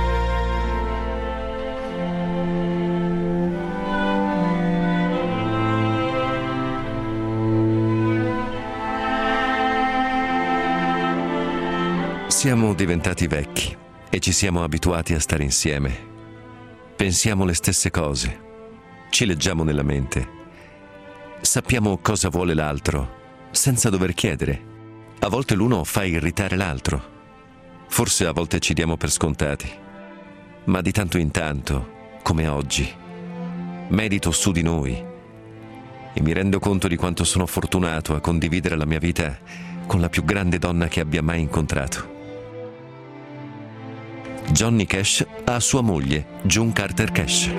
Siamo diventati vecchi e ci siamo abituati a stare insieme. Pensiamo le stesse cose, ci leggiamo nella mente. Sappiamo cosa vuole l'altro, senza dover chiedere. A volte l'uno fa irritare l'altro. Forse a volte ci diamo per scontati. Ma di tanto in tanto, come oggi, medito su di noi e mi rendo conto di quanto sono fortunato a condividere la mia vita con la più grande donna che abbia mai incontrato. Johnny Cash ha sua moglie, June Carter Cash.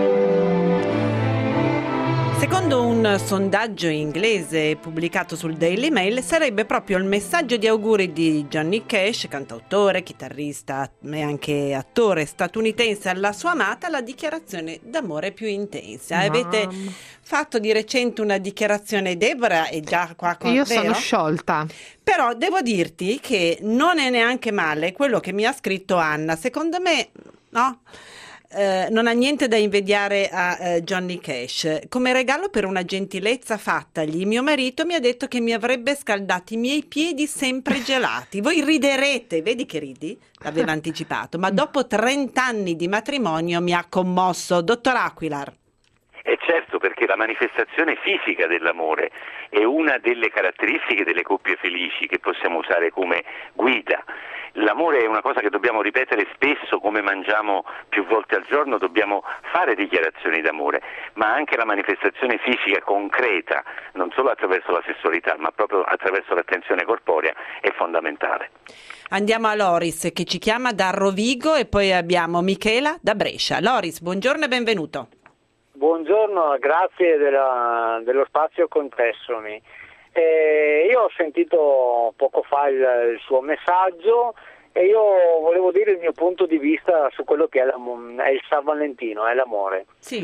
Secondo un sondaggio inglese pubblicato sul Daily Mail, sarebbe proprio il messaggio di auguri di Johnny Cash, cantautore, chitarrista e anche attore statunitense, alla sua amata, la dichiarazione d'amore più intensa. Avete fatto di recente una dichiarazione, Deborah è già qua con Io vero? sono sciolta. Però devo dirti che non è neanche male quello che mi ha scritto Anna. Secondo me, no? Non ha niente da invidiare a Johnny Cash. Come regalo per una gentilezza fattagli, mio marito mi ha detto che mi avrebbe scaldato i miei piedi sempre gelati. Voi riderete, vedi che ridi? L'aveva anticipato, ma dopo 30 anni di matrimonio mi ha commosso. Dottor Aquilar. E certo, perché la manifestazione fisica dell'amore è una delle caratteristiche delle coppie felici che possiamo usare come guida. L'amore è una cosa che dobbiamo ripetere spesso, come mangiamo più volte al giorno, dobbiamo fare dichiarazioni d'amore, ma anche la manifestazione fisica concreta, non solo attraverso la sessualità, ma proprio attraverso l'attenzione corporea, è fondamentale. Andiamo a Loris che ci chiama da Rovigo e poi abbiamo Michela da Brescia. Loris, buongiorno e benvenuto. Buongiorno, grazie dello spazio concessomi. Io ho sentito poco fa il suo messaggio e io volevo dire il mio punto di vista su quello che è il San Valentino, è l'amore. Sì.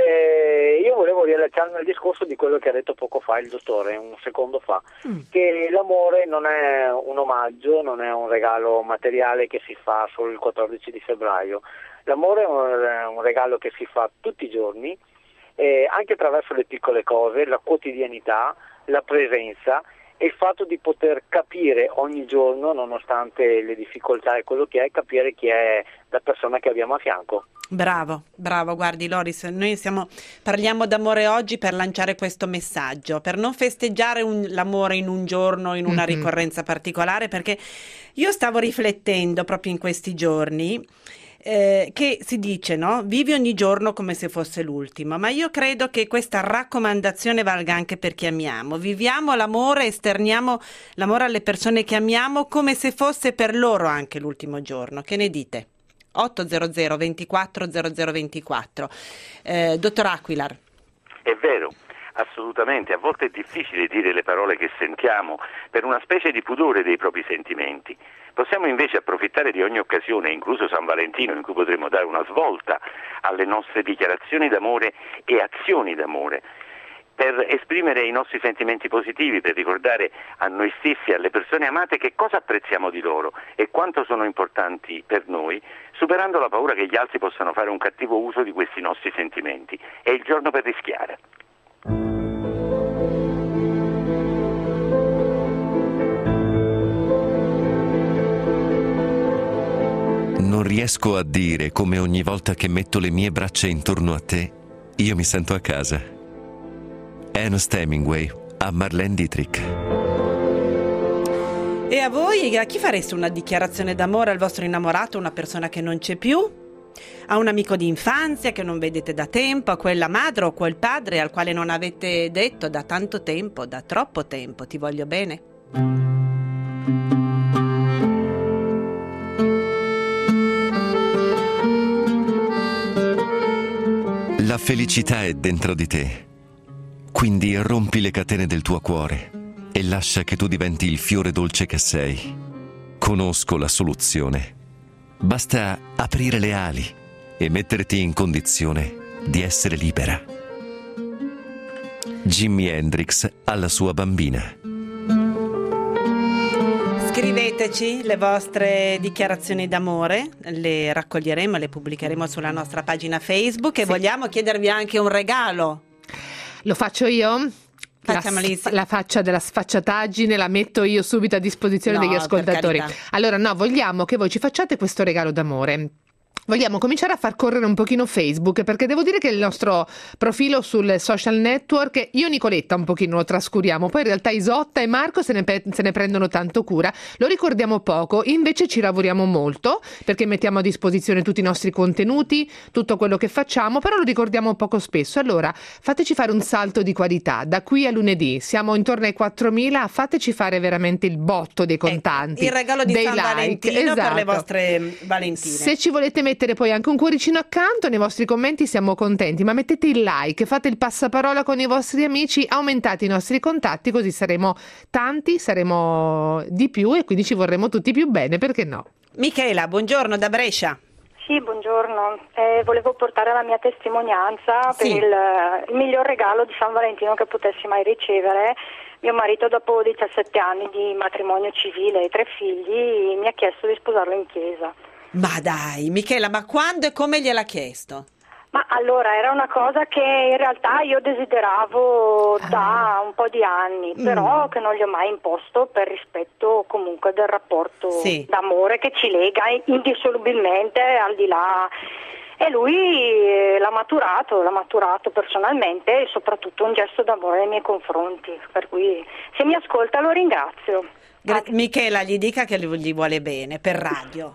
Io volevo riallacciarmi al discorso di quello che ha detto poco fa il dottore, un secondo fa, che l'amore non è un omaggio, non è un regalo materiale che si fa solo il 14 di febbraio. L'amore è un regalo che si fa tutti i giorni, anche attraverso le piccole cose, la quotidianità, la presenza e il fatto di poter capire ogni giorno, nonostante le difficoltà e quello che è, capire chi è la persona che abbiamo a fianco. Bravo, guardi Loris, noi parliamo d'amore oggi per lanciare questo messaggio, per non festeggiare l'amore in un giorno, in una ricorrenza particolare, perché io stavo riflettendo proprio in questi giorni che si dice, no? Vivi ogni giorno come se fosse l'ultimo, ma io credo che questa raccomandazione valga anche per chi amiamo. Viviamo l'amore, esterniamo l'amore alle persone che amiamo come se fosse per loro anche l'ultimo giorno. Che ne dite? 800 24 0024. Dottor Aquilar. È vero. Assolutamente, a volte è difficile dire le parole che sentiamo per una specie di pudore dei propri sentimenti. Possiamo invece approfittare di ogni occasione, incluso San Valentino, in cui potremo dare una svolta alle nostre dichiarazioni d'amore e azioni d'amore. per esprimere i nostri sentimenti positivi, per ricordare a noi stessi e alle persone amate che cosa apprezziamo di loro e quanto sono importanti per noi, superando la paura che gli altri possano fare un cattivo uso di questi nostri sentimenti. È il giorno per rischiare. Non riesco a dire come ogni volta che metto le mie braccia intorno a te, io mi sento a casa. Ernest Hemingway a Marlene Dietrich. E a voi, a chi fareste una dichiarazione d'amore al vostro innamorato, una persona che non c'è più? A un amico di infanzia che non vedete da tempo, a quella madre o quel padre al quale non avete detto da tanto tempo, da troppo tempo, ti voglio bene? La felicità è dentro di te. Quindi rompi le catene del tuo cuore e lascia che tu diventi il fiore dolce che sei. Conosco la soluzione. Basta aprire le ali e metterti in condizione di essere libera. Jimi Hendrix alla sua bambina. Scriveteci le vostre dichiarazioni d'amore, le raccoglieremo, le pubblicheremo sulla nostra pagina Facebook e vogliamo chiedervi anche un regalo. Lo faccio io? La faccia della sfacciataggine la metto io subito a disposizione degli ascoltatori. Allora no, vogliamo che voi ci facciate questo regalo d'amore. Vogliamo cominciare a far correre un pochino Facebook, perché devo dire che il nostro profilo sul social network, io e Nicoletta un pochino lo trascuriamo, poi in realtà Isotta e Marco se ne prendono tanto cura, lo ricordiamo poco, invece ci lavoriamo molto, perché mettiamo a disposizione tutti i nostri contenuti, tutto quello che facciamo, però lo ricordiamo poco spesso. Allora fateci fare un salto di qualità, da qui a lunedì siamo intorno ai 4.000, fateci fare veramente il botto dei contanti, il regalo di dei San like, Valentino, esatto, per le vostre Valentine. Se ci volete mettere poi anche un cuoricino accanto nei vostri commenti siamo contenti, ma mettete il like, fate il passaparola con i vostri amici, aumentate i nostri contatti, così saremo tanti, saremo di più e quindi ci vorremmo tutti più bene, perché no? Michela, buongiorno da Brescia. Sì, buongiorno. Volevo portare la mia testimonianza per il miglior regalo di San Valentino che potessi mai ricevere. Mio marito, dopo 17 anni di matrimonio civile e 3 figli, mi ha chiesto di sposarlo in chiesa. Ma dai, Michela, ma quando e come gliel'ha chiesto? Ma allora, era una cosa che in realtà io desideravo da un po' di anni, però che non gli ho mai imposto per rispetto comunque del rapporto d'amore che ci lega indissolubilmente al di là. E lui l'ha maturato personalmente e soprattutto un gesto d'amore nei miei confronti, per cui se mi ascolta lo ringrazio. Michela, gli dica che gli vuole bene, per radio.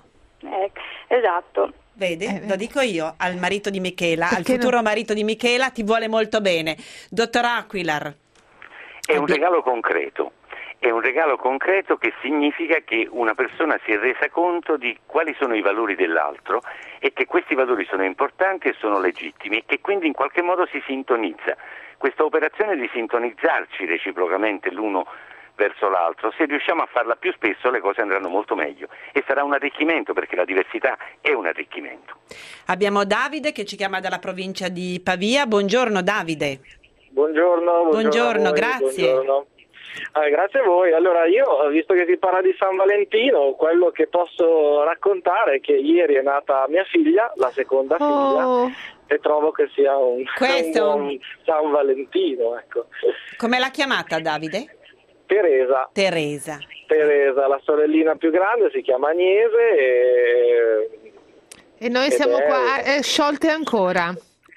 Esatto. Vedi, lo dico io al marito di Michela, al futuro marito di Michela, ti vuole molto bene. Dottor Aquilar. È un regalo concreto. È un regalo concreto che significa che una persona si è resa conto di quali sono i valori dell'altro e che questi valori sono importanti e sono legittimi e che quindi in qualche modo si sintonizza. Questa operazione di sintonizzarci reciprocamente l'uno verso l'altro, se riusciamo a farla più spesso le cose andranno molto meglio e sarà un arricchimento, perché la diversità è un arricchimento. Abbiamo Davide che ci chiama dalla provincia di Pavia. Buongiorno Davide. Buongiorno, grazie. Buongiorno. Grazie a voi. Allora io, visto che si parla di San Valentino, quello che posso raccontare è che ieri è nata mia figlia, la seconda figlia, e trovo che sia un buon San Valentino, ecco. Come l'ha chiamata Davide? Teresa, la sorellina più grande si chiama Agnese e noi siamo qua sciolte ancora.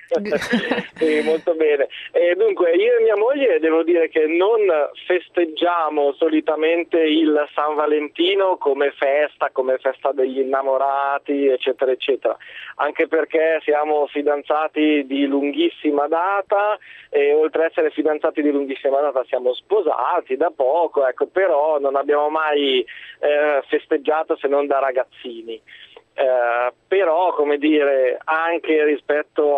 Sì, molto bene. E dunque io e mia moglie devo dire che non festeggiamo solitamente il San Valentino come festa degli innamorati, eccetera eccetera, anche perché siamo fidanzati di lunghissima data e oltre ad essere fidanzati di lunghissima data siamo sposati da poco, ecco, però non abbiamo mai festeggiato se non da ragazzini. Però, come dire, anche rispetto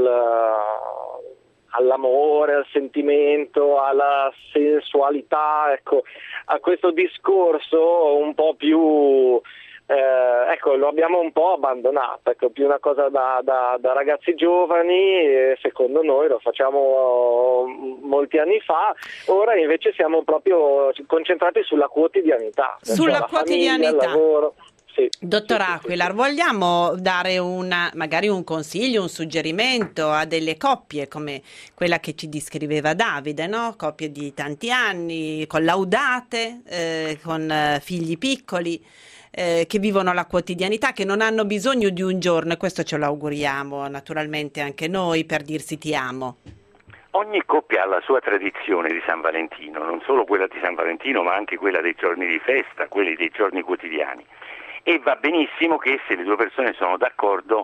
all'amore, al sentimento, alla sensualità, ecco, a questo discorso un po' più ecco, lo abbiamo un po' abbandonato, ecco, più una cosa da ragazzi giovani, secondo noi lo facciamo molti anni fa, ora invece siamo proprio concentrati sulla quotidianità. Sulla quotidianità. Famiglia, il lavoro. Sì, Dottor Aquilar, vogliamo dare magari un consiglio, un suggerimento a delle coppie come quella che ci descriveva Davide, no? Coppie di tanti anni, collaudate, con figli piccoli, che vivono la quotidianità, che non hanno bisogno di un giorno, e questo ce lo auguriamo naturalmente anche noi, per dirsi ti amo. Ogni coppia ha la sua tradizione di San Valentino, non solo quella di San Valentino, ma anche quella dei giorni di festa, quelli dei giorni quotidiani. E va benissimo che, se le due persone sono d'accordo,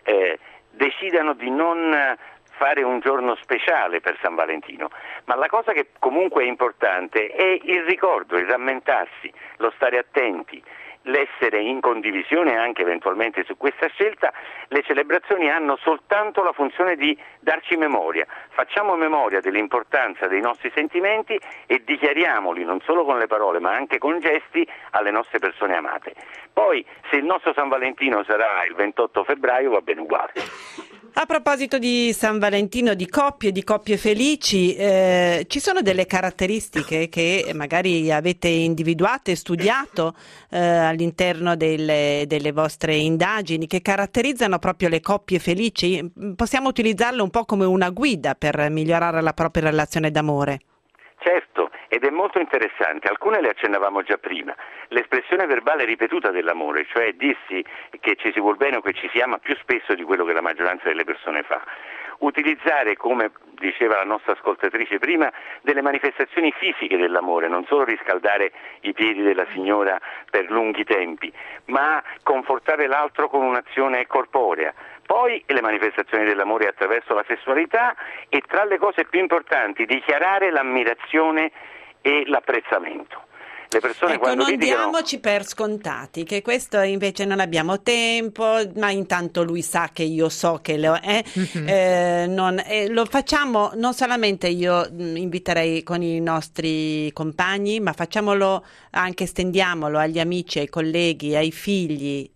decidano di non fare un giorno speciale per San Valentino, ma la cosa che comunque è importante è il ricordo, il rammentarsi, lo stare attenti, l'essere in condivisione anche eventualmente su questa scelta. Le celebrazioni hanno soltanto la funzione di darci memoria, facciamo memoria dell'importanza dei nostri sentimenti e dichiariamoli non solo con le parole ma anche con gesti alle nostre persone amate. Poi, se il nostro San Valentino sarà il 28 febbraio, va bene uguale. A proposito di San Valentino, di coppie felici, ci sono delle caratteristiche che magari avete individuato e studiato all'interno delle vostre indagini, che caratterizzano proprio le coppie felici? Possiamo utilizzarle un po' come una guida per migliorare la propria relazione d'amore? Certo, ed è molto interessante, alcune le accennavamo già prima. L'espressione verbale ripetuta dell'amore, cioè dirsi che ci si vuol bene o che ci si ama più spesso di quello che la maggioranza delle persone fa. Utilizzare, come diceva la nostra ascoltatrice prima, delle manifestazioni fisiche dell'amore, non solo riscaldare i piedi della signora per lunghi tempi, ma confortare l'altro con un'azione corporea. Poi le manifestazioni dell'amore attraverso la sessualità e, tra le cose più importanti, dichiarare l'ammirazione e l'apprezzamento. Le persone quando non litigano... diamoci per scontati, che questo invece non abbiamo tempo, ma intanto lui sa che io so che lo è. Lo facciamo, non solamente io inviterei con i nostri compagni, ma facciamolo anche, estendiamolo agli amici, ai colleghi, ai figli.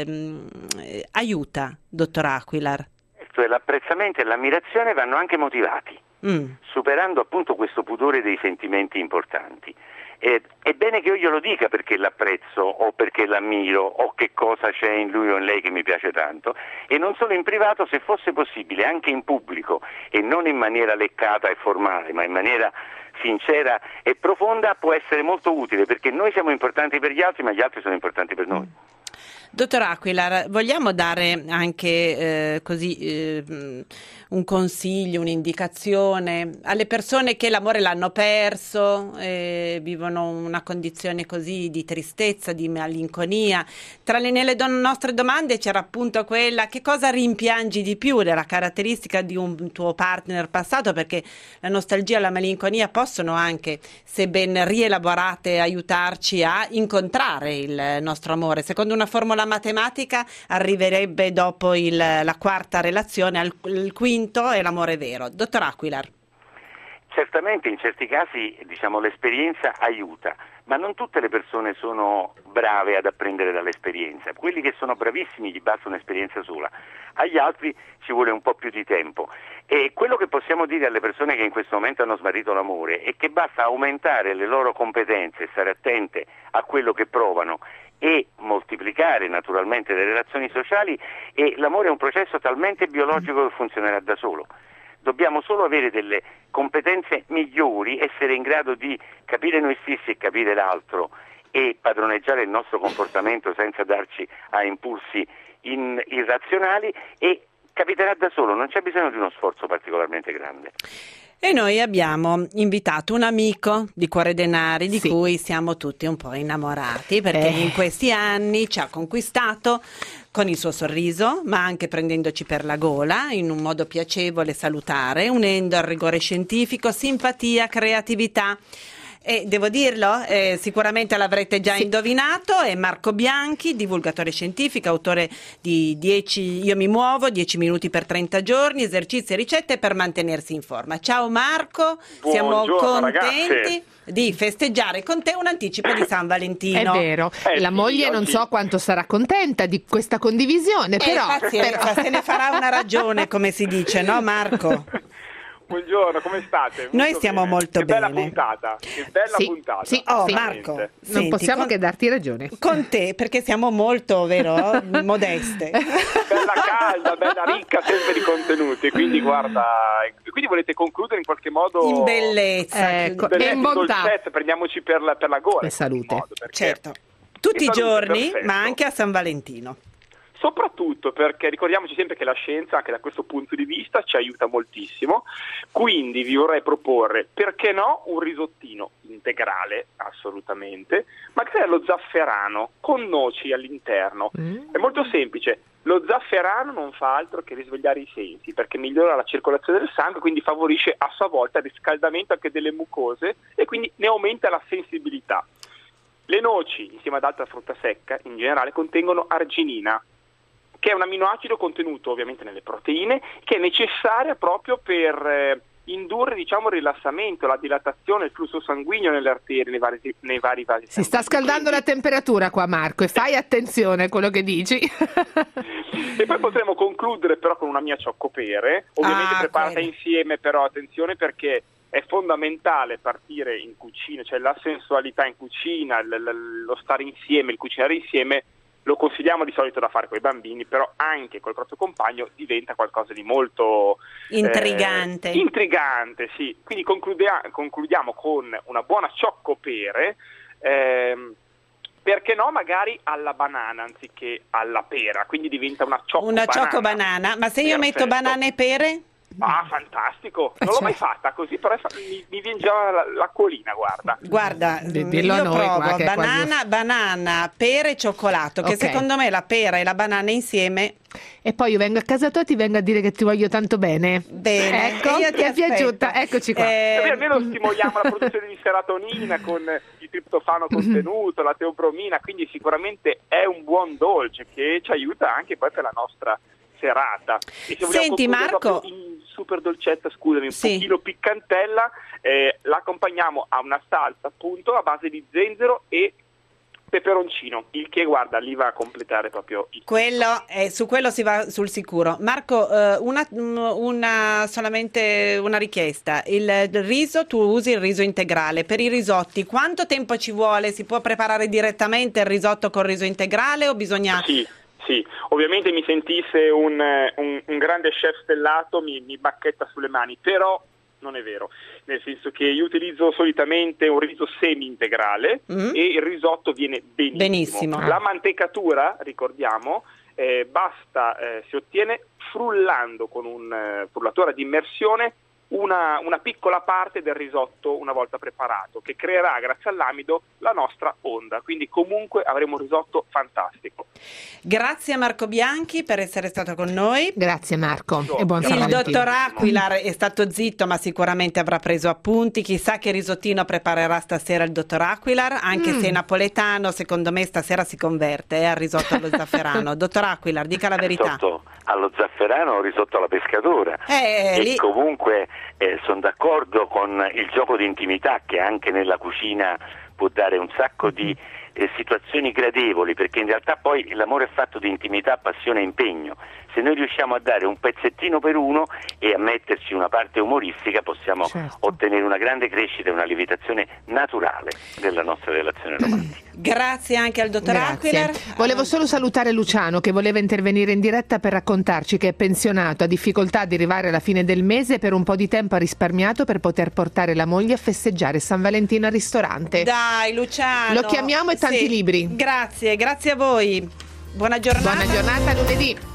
Aiuta, dottor Aquilar. Cioè, l'apprezzamento e l'ammirazione vanno anche motivati, superando appunto questo pudore dei sentimenti importanti. È bene che io glielo dica perché l'apprezzo o perché l'ammiro o che cosa c'è in lui o in lei che mi piace tanto, e non solo in privato, se fosse possibile anche in pubblico, e non in maniera leccata e formale, ma in maniera sincera e profonda, può essere molto utile, perché noi siamo importanti per gli altri, ma gli altri sono importanti per noi. Dottor Aquilar, vogliamo dare anche un consiglio, un'indicazione alle persone che l'amore l'hanno perso, vivono una condizione così di tristezza, di malinconia? Tra le nostre domande c'era appunto quella: che cosa rimpiangi di più della caratteristica di un tuo partner passato? Perché la nostalgia e la malinconia possono anche, se ben rielaborate, aiutarci a incontrare il nostro amore. Secondo una formula matematica arriverebbe dopo la quarta relazione al quinto è l'amore vero. Dottor Aquilar. Certamente in certi casi, l'esperienza aiuta, ma non tutte le persone sono brave ad apprendere dall'esperienza. Quelli che sono bravissimi gli basta un'esperienza sola, agli altri ci vuole un po' più di tempo. E quello che possiamo dire alle persone che in questo momento hanno smarrito l'amore è che basta aumentare le loro competenze, stare attente a quello che provano e moltiplicare naturalmente le relazioni sociali, e l'amore è un processo talmente biologico che funzionerà da solo. Dobbiamo solo avere delle competenze migliori, essere in grado di capire noi stessi e capire l'altro e padroneggiare il nostro comportamento senza darci a impulsi irrazionali, e capiterà da solo, non c'è bisogno di uno sforzo particolarmente grande. E noi abbiamo invitato un amico di Cuore Denari di cui siamo tutti un po' innamorati, perché in questi anni ci ha conquistato con il suo sorriso, ma anche prendendoci per la gola in un modo piacevole e salutare, unendo al rigore scientifico simpatia, creatività. E devo dirlo, sicuramente l'avrete già indovinato, è Marco Bianchi, divulgatore scientifico, autore di Io mi muovo, 10 minuti per 30 giorni, esercizi e ricette per mantenersi in forma. Ciao Marco, siamo contenti ragazze di festeggiare con te un anticipo di San Valentino. È vero, la moglie non so quanto sarà contenta di questa condivisione, però pazienza, se ne farà una ragione, come si dice, no Marco? Buongiorno, come state? Noi stiamo molto che bene. Bella puntata, che bella puntata. Sì, Marco, non possiamo che darti ragione. Con te, perché siamo molto, vero, modeste. Bella calda, bella ricca sempre di contenuti, quindi guarda, quindi volete concludere in qualche modo in bellezza, e in bontà. Dolcezza, prendiamoci per la gola. E salute. Certo, tutti i giorni, perfetto. Ma anche a San Valentino. Soprattutto perché ricordiamoci sempre che la scienza, anche da questo punto di vista, ci aiuta moltissimo, quindi vi vorrei proporre, perché no, un risottino integrale, assolutamente, magari allo zafferano, con noci all'interno. È molto semplice, lo zafferano non fa altro che risvegliare i sensi, perché migliora la circolazione del sangue, quindi favorisce a sua volta il riscaldamento anche delle mucose e quindi ne aumenta la sensibilità. Le noci, insieme ad altra frutta secca, in generale contengono arginina, che è un amminoacido contenuto ovviamente nelle proteine, che è necessaria proprio per indurre, diciamo, il rilassamento, la dilatazione, il flusso sanguigno nelle arterie, nei vari vasi. Si sta scaldando la temperatura qua, Marco, e fai attenzione a quello che dici. E poi potremo concludere però con una mia cioccopere, ovviamente preparata insieme, però attenzione perché è fondamentale partire in cucina, cioè la sensualità in cucina, lo stare insieme, il cucinare insieme. Lo consigliamo di solito da fare con i bambini, però anche col proprio compagno diventa qualcosa di molto intrigante. Intrigante, sì. Quindi concludiamo con una buona cioccopere, perché no, magari alla banana anziché alla pera, quindi diventa una cioccobanana. Ma se io metto banane e pere? Ah, fantastico, non l'ho mai fatta così, però mi viene già l'acquolina, guarda. Dillo io a noi provo banana, pera e cioccolato, che secondo me la pera e la banana insieme. E poi io vengo a casa tua e ti vengo a dire che ti voglio tanto bene. Bene, ecco, io ti è piaciuta, eccoci qua. Almeno stimoliamo la produzione di serotonina con il triptofano contenuto, la teobromina, quindi sicuramente è un buon dolce che ci aiuta anche poi per la nostra serata. E se senti Marco, in super dolcetta, scusami, un pochino piccantella, l'accompagniamo a una salsa appunto a base di zenzero e peperoncino, il che guarda lì va a completare proprio il su quello si va sul sicuro. Marco, solamente una richiesta: il riso, tu usi il riso integrale, per i risotti quanto tempo ci vuole? Si può preparare direttamente il risotto con riso integrale o bisogna... Sì, ovviamente mi sentisse un grande chef stellato mi bacchetta sulle mani, però non è vero, nel senso che io utilizzo solitamente un riso semi-integrale e il risotto viene benissimo. La mantecatura, ricordiamo, si ottiene frullando con un frullatore di immersione una piccola parte del risotto una volta preparato, che creerà grazie all'amido la nostra onda, quindi comunque avremo un risotto fantastico. Grazie a Marco Bianchi per essere stato con noi. Grazie Marco e buon San Valentino. Il dottor Aquilar è stato zitto ma sicuramente avrà preso appunti, chissà che risottino preparerà stasera il dottor Aquilar, anche se è napoletano, secondo me stasera si converte al risotto allo zafferano. Dottor Aquilar, dica la verità. Risotto allo zafferano o risotto alla pescatura? E comunque sono d'accordo con il gioco di intimità che anche nella cucina può dare un sacco di situazioni gradevoli, perché in realtà poi l'amore è fatto di intimità, passione e impegno. Se noi riusciamo a dare un pezzettino per uno e a metterci una parte umoristica, possiamo ottenere una grande crescita e una lievitazione naturale della nostra relazione romantica. Grazie anche al dottor Aquilar. Volevo solo salutare Luciano, che voleva intervenire in diretta per raccontarci che è pensionato, ha difficoltà di arrivare alla fine del mese, per un po' di tempo ha risparmiato per poter portare la moglie a festeggiare San Valentino al ristorante. Dai Luciano, lo chiamiamo e tanti libri. Grazie a voi, buona giornata. Buona giornata, lunedì.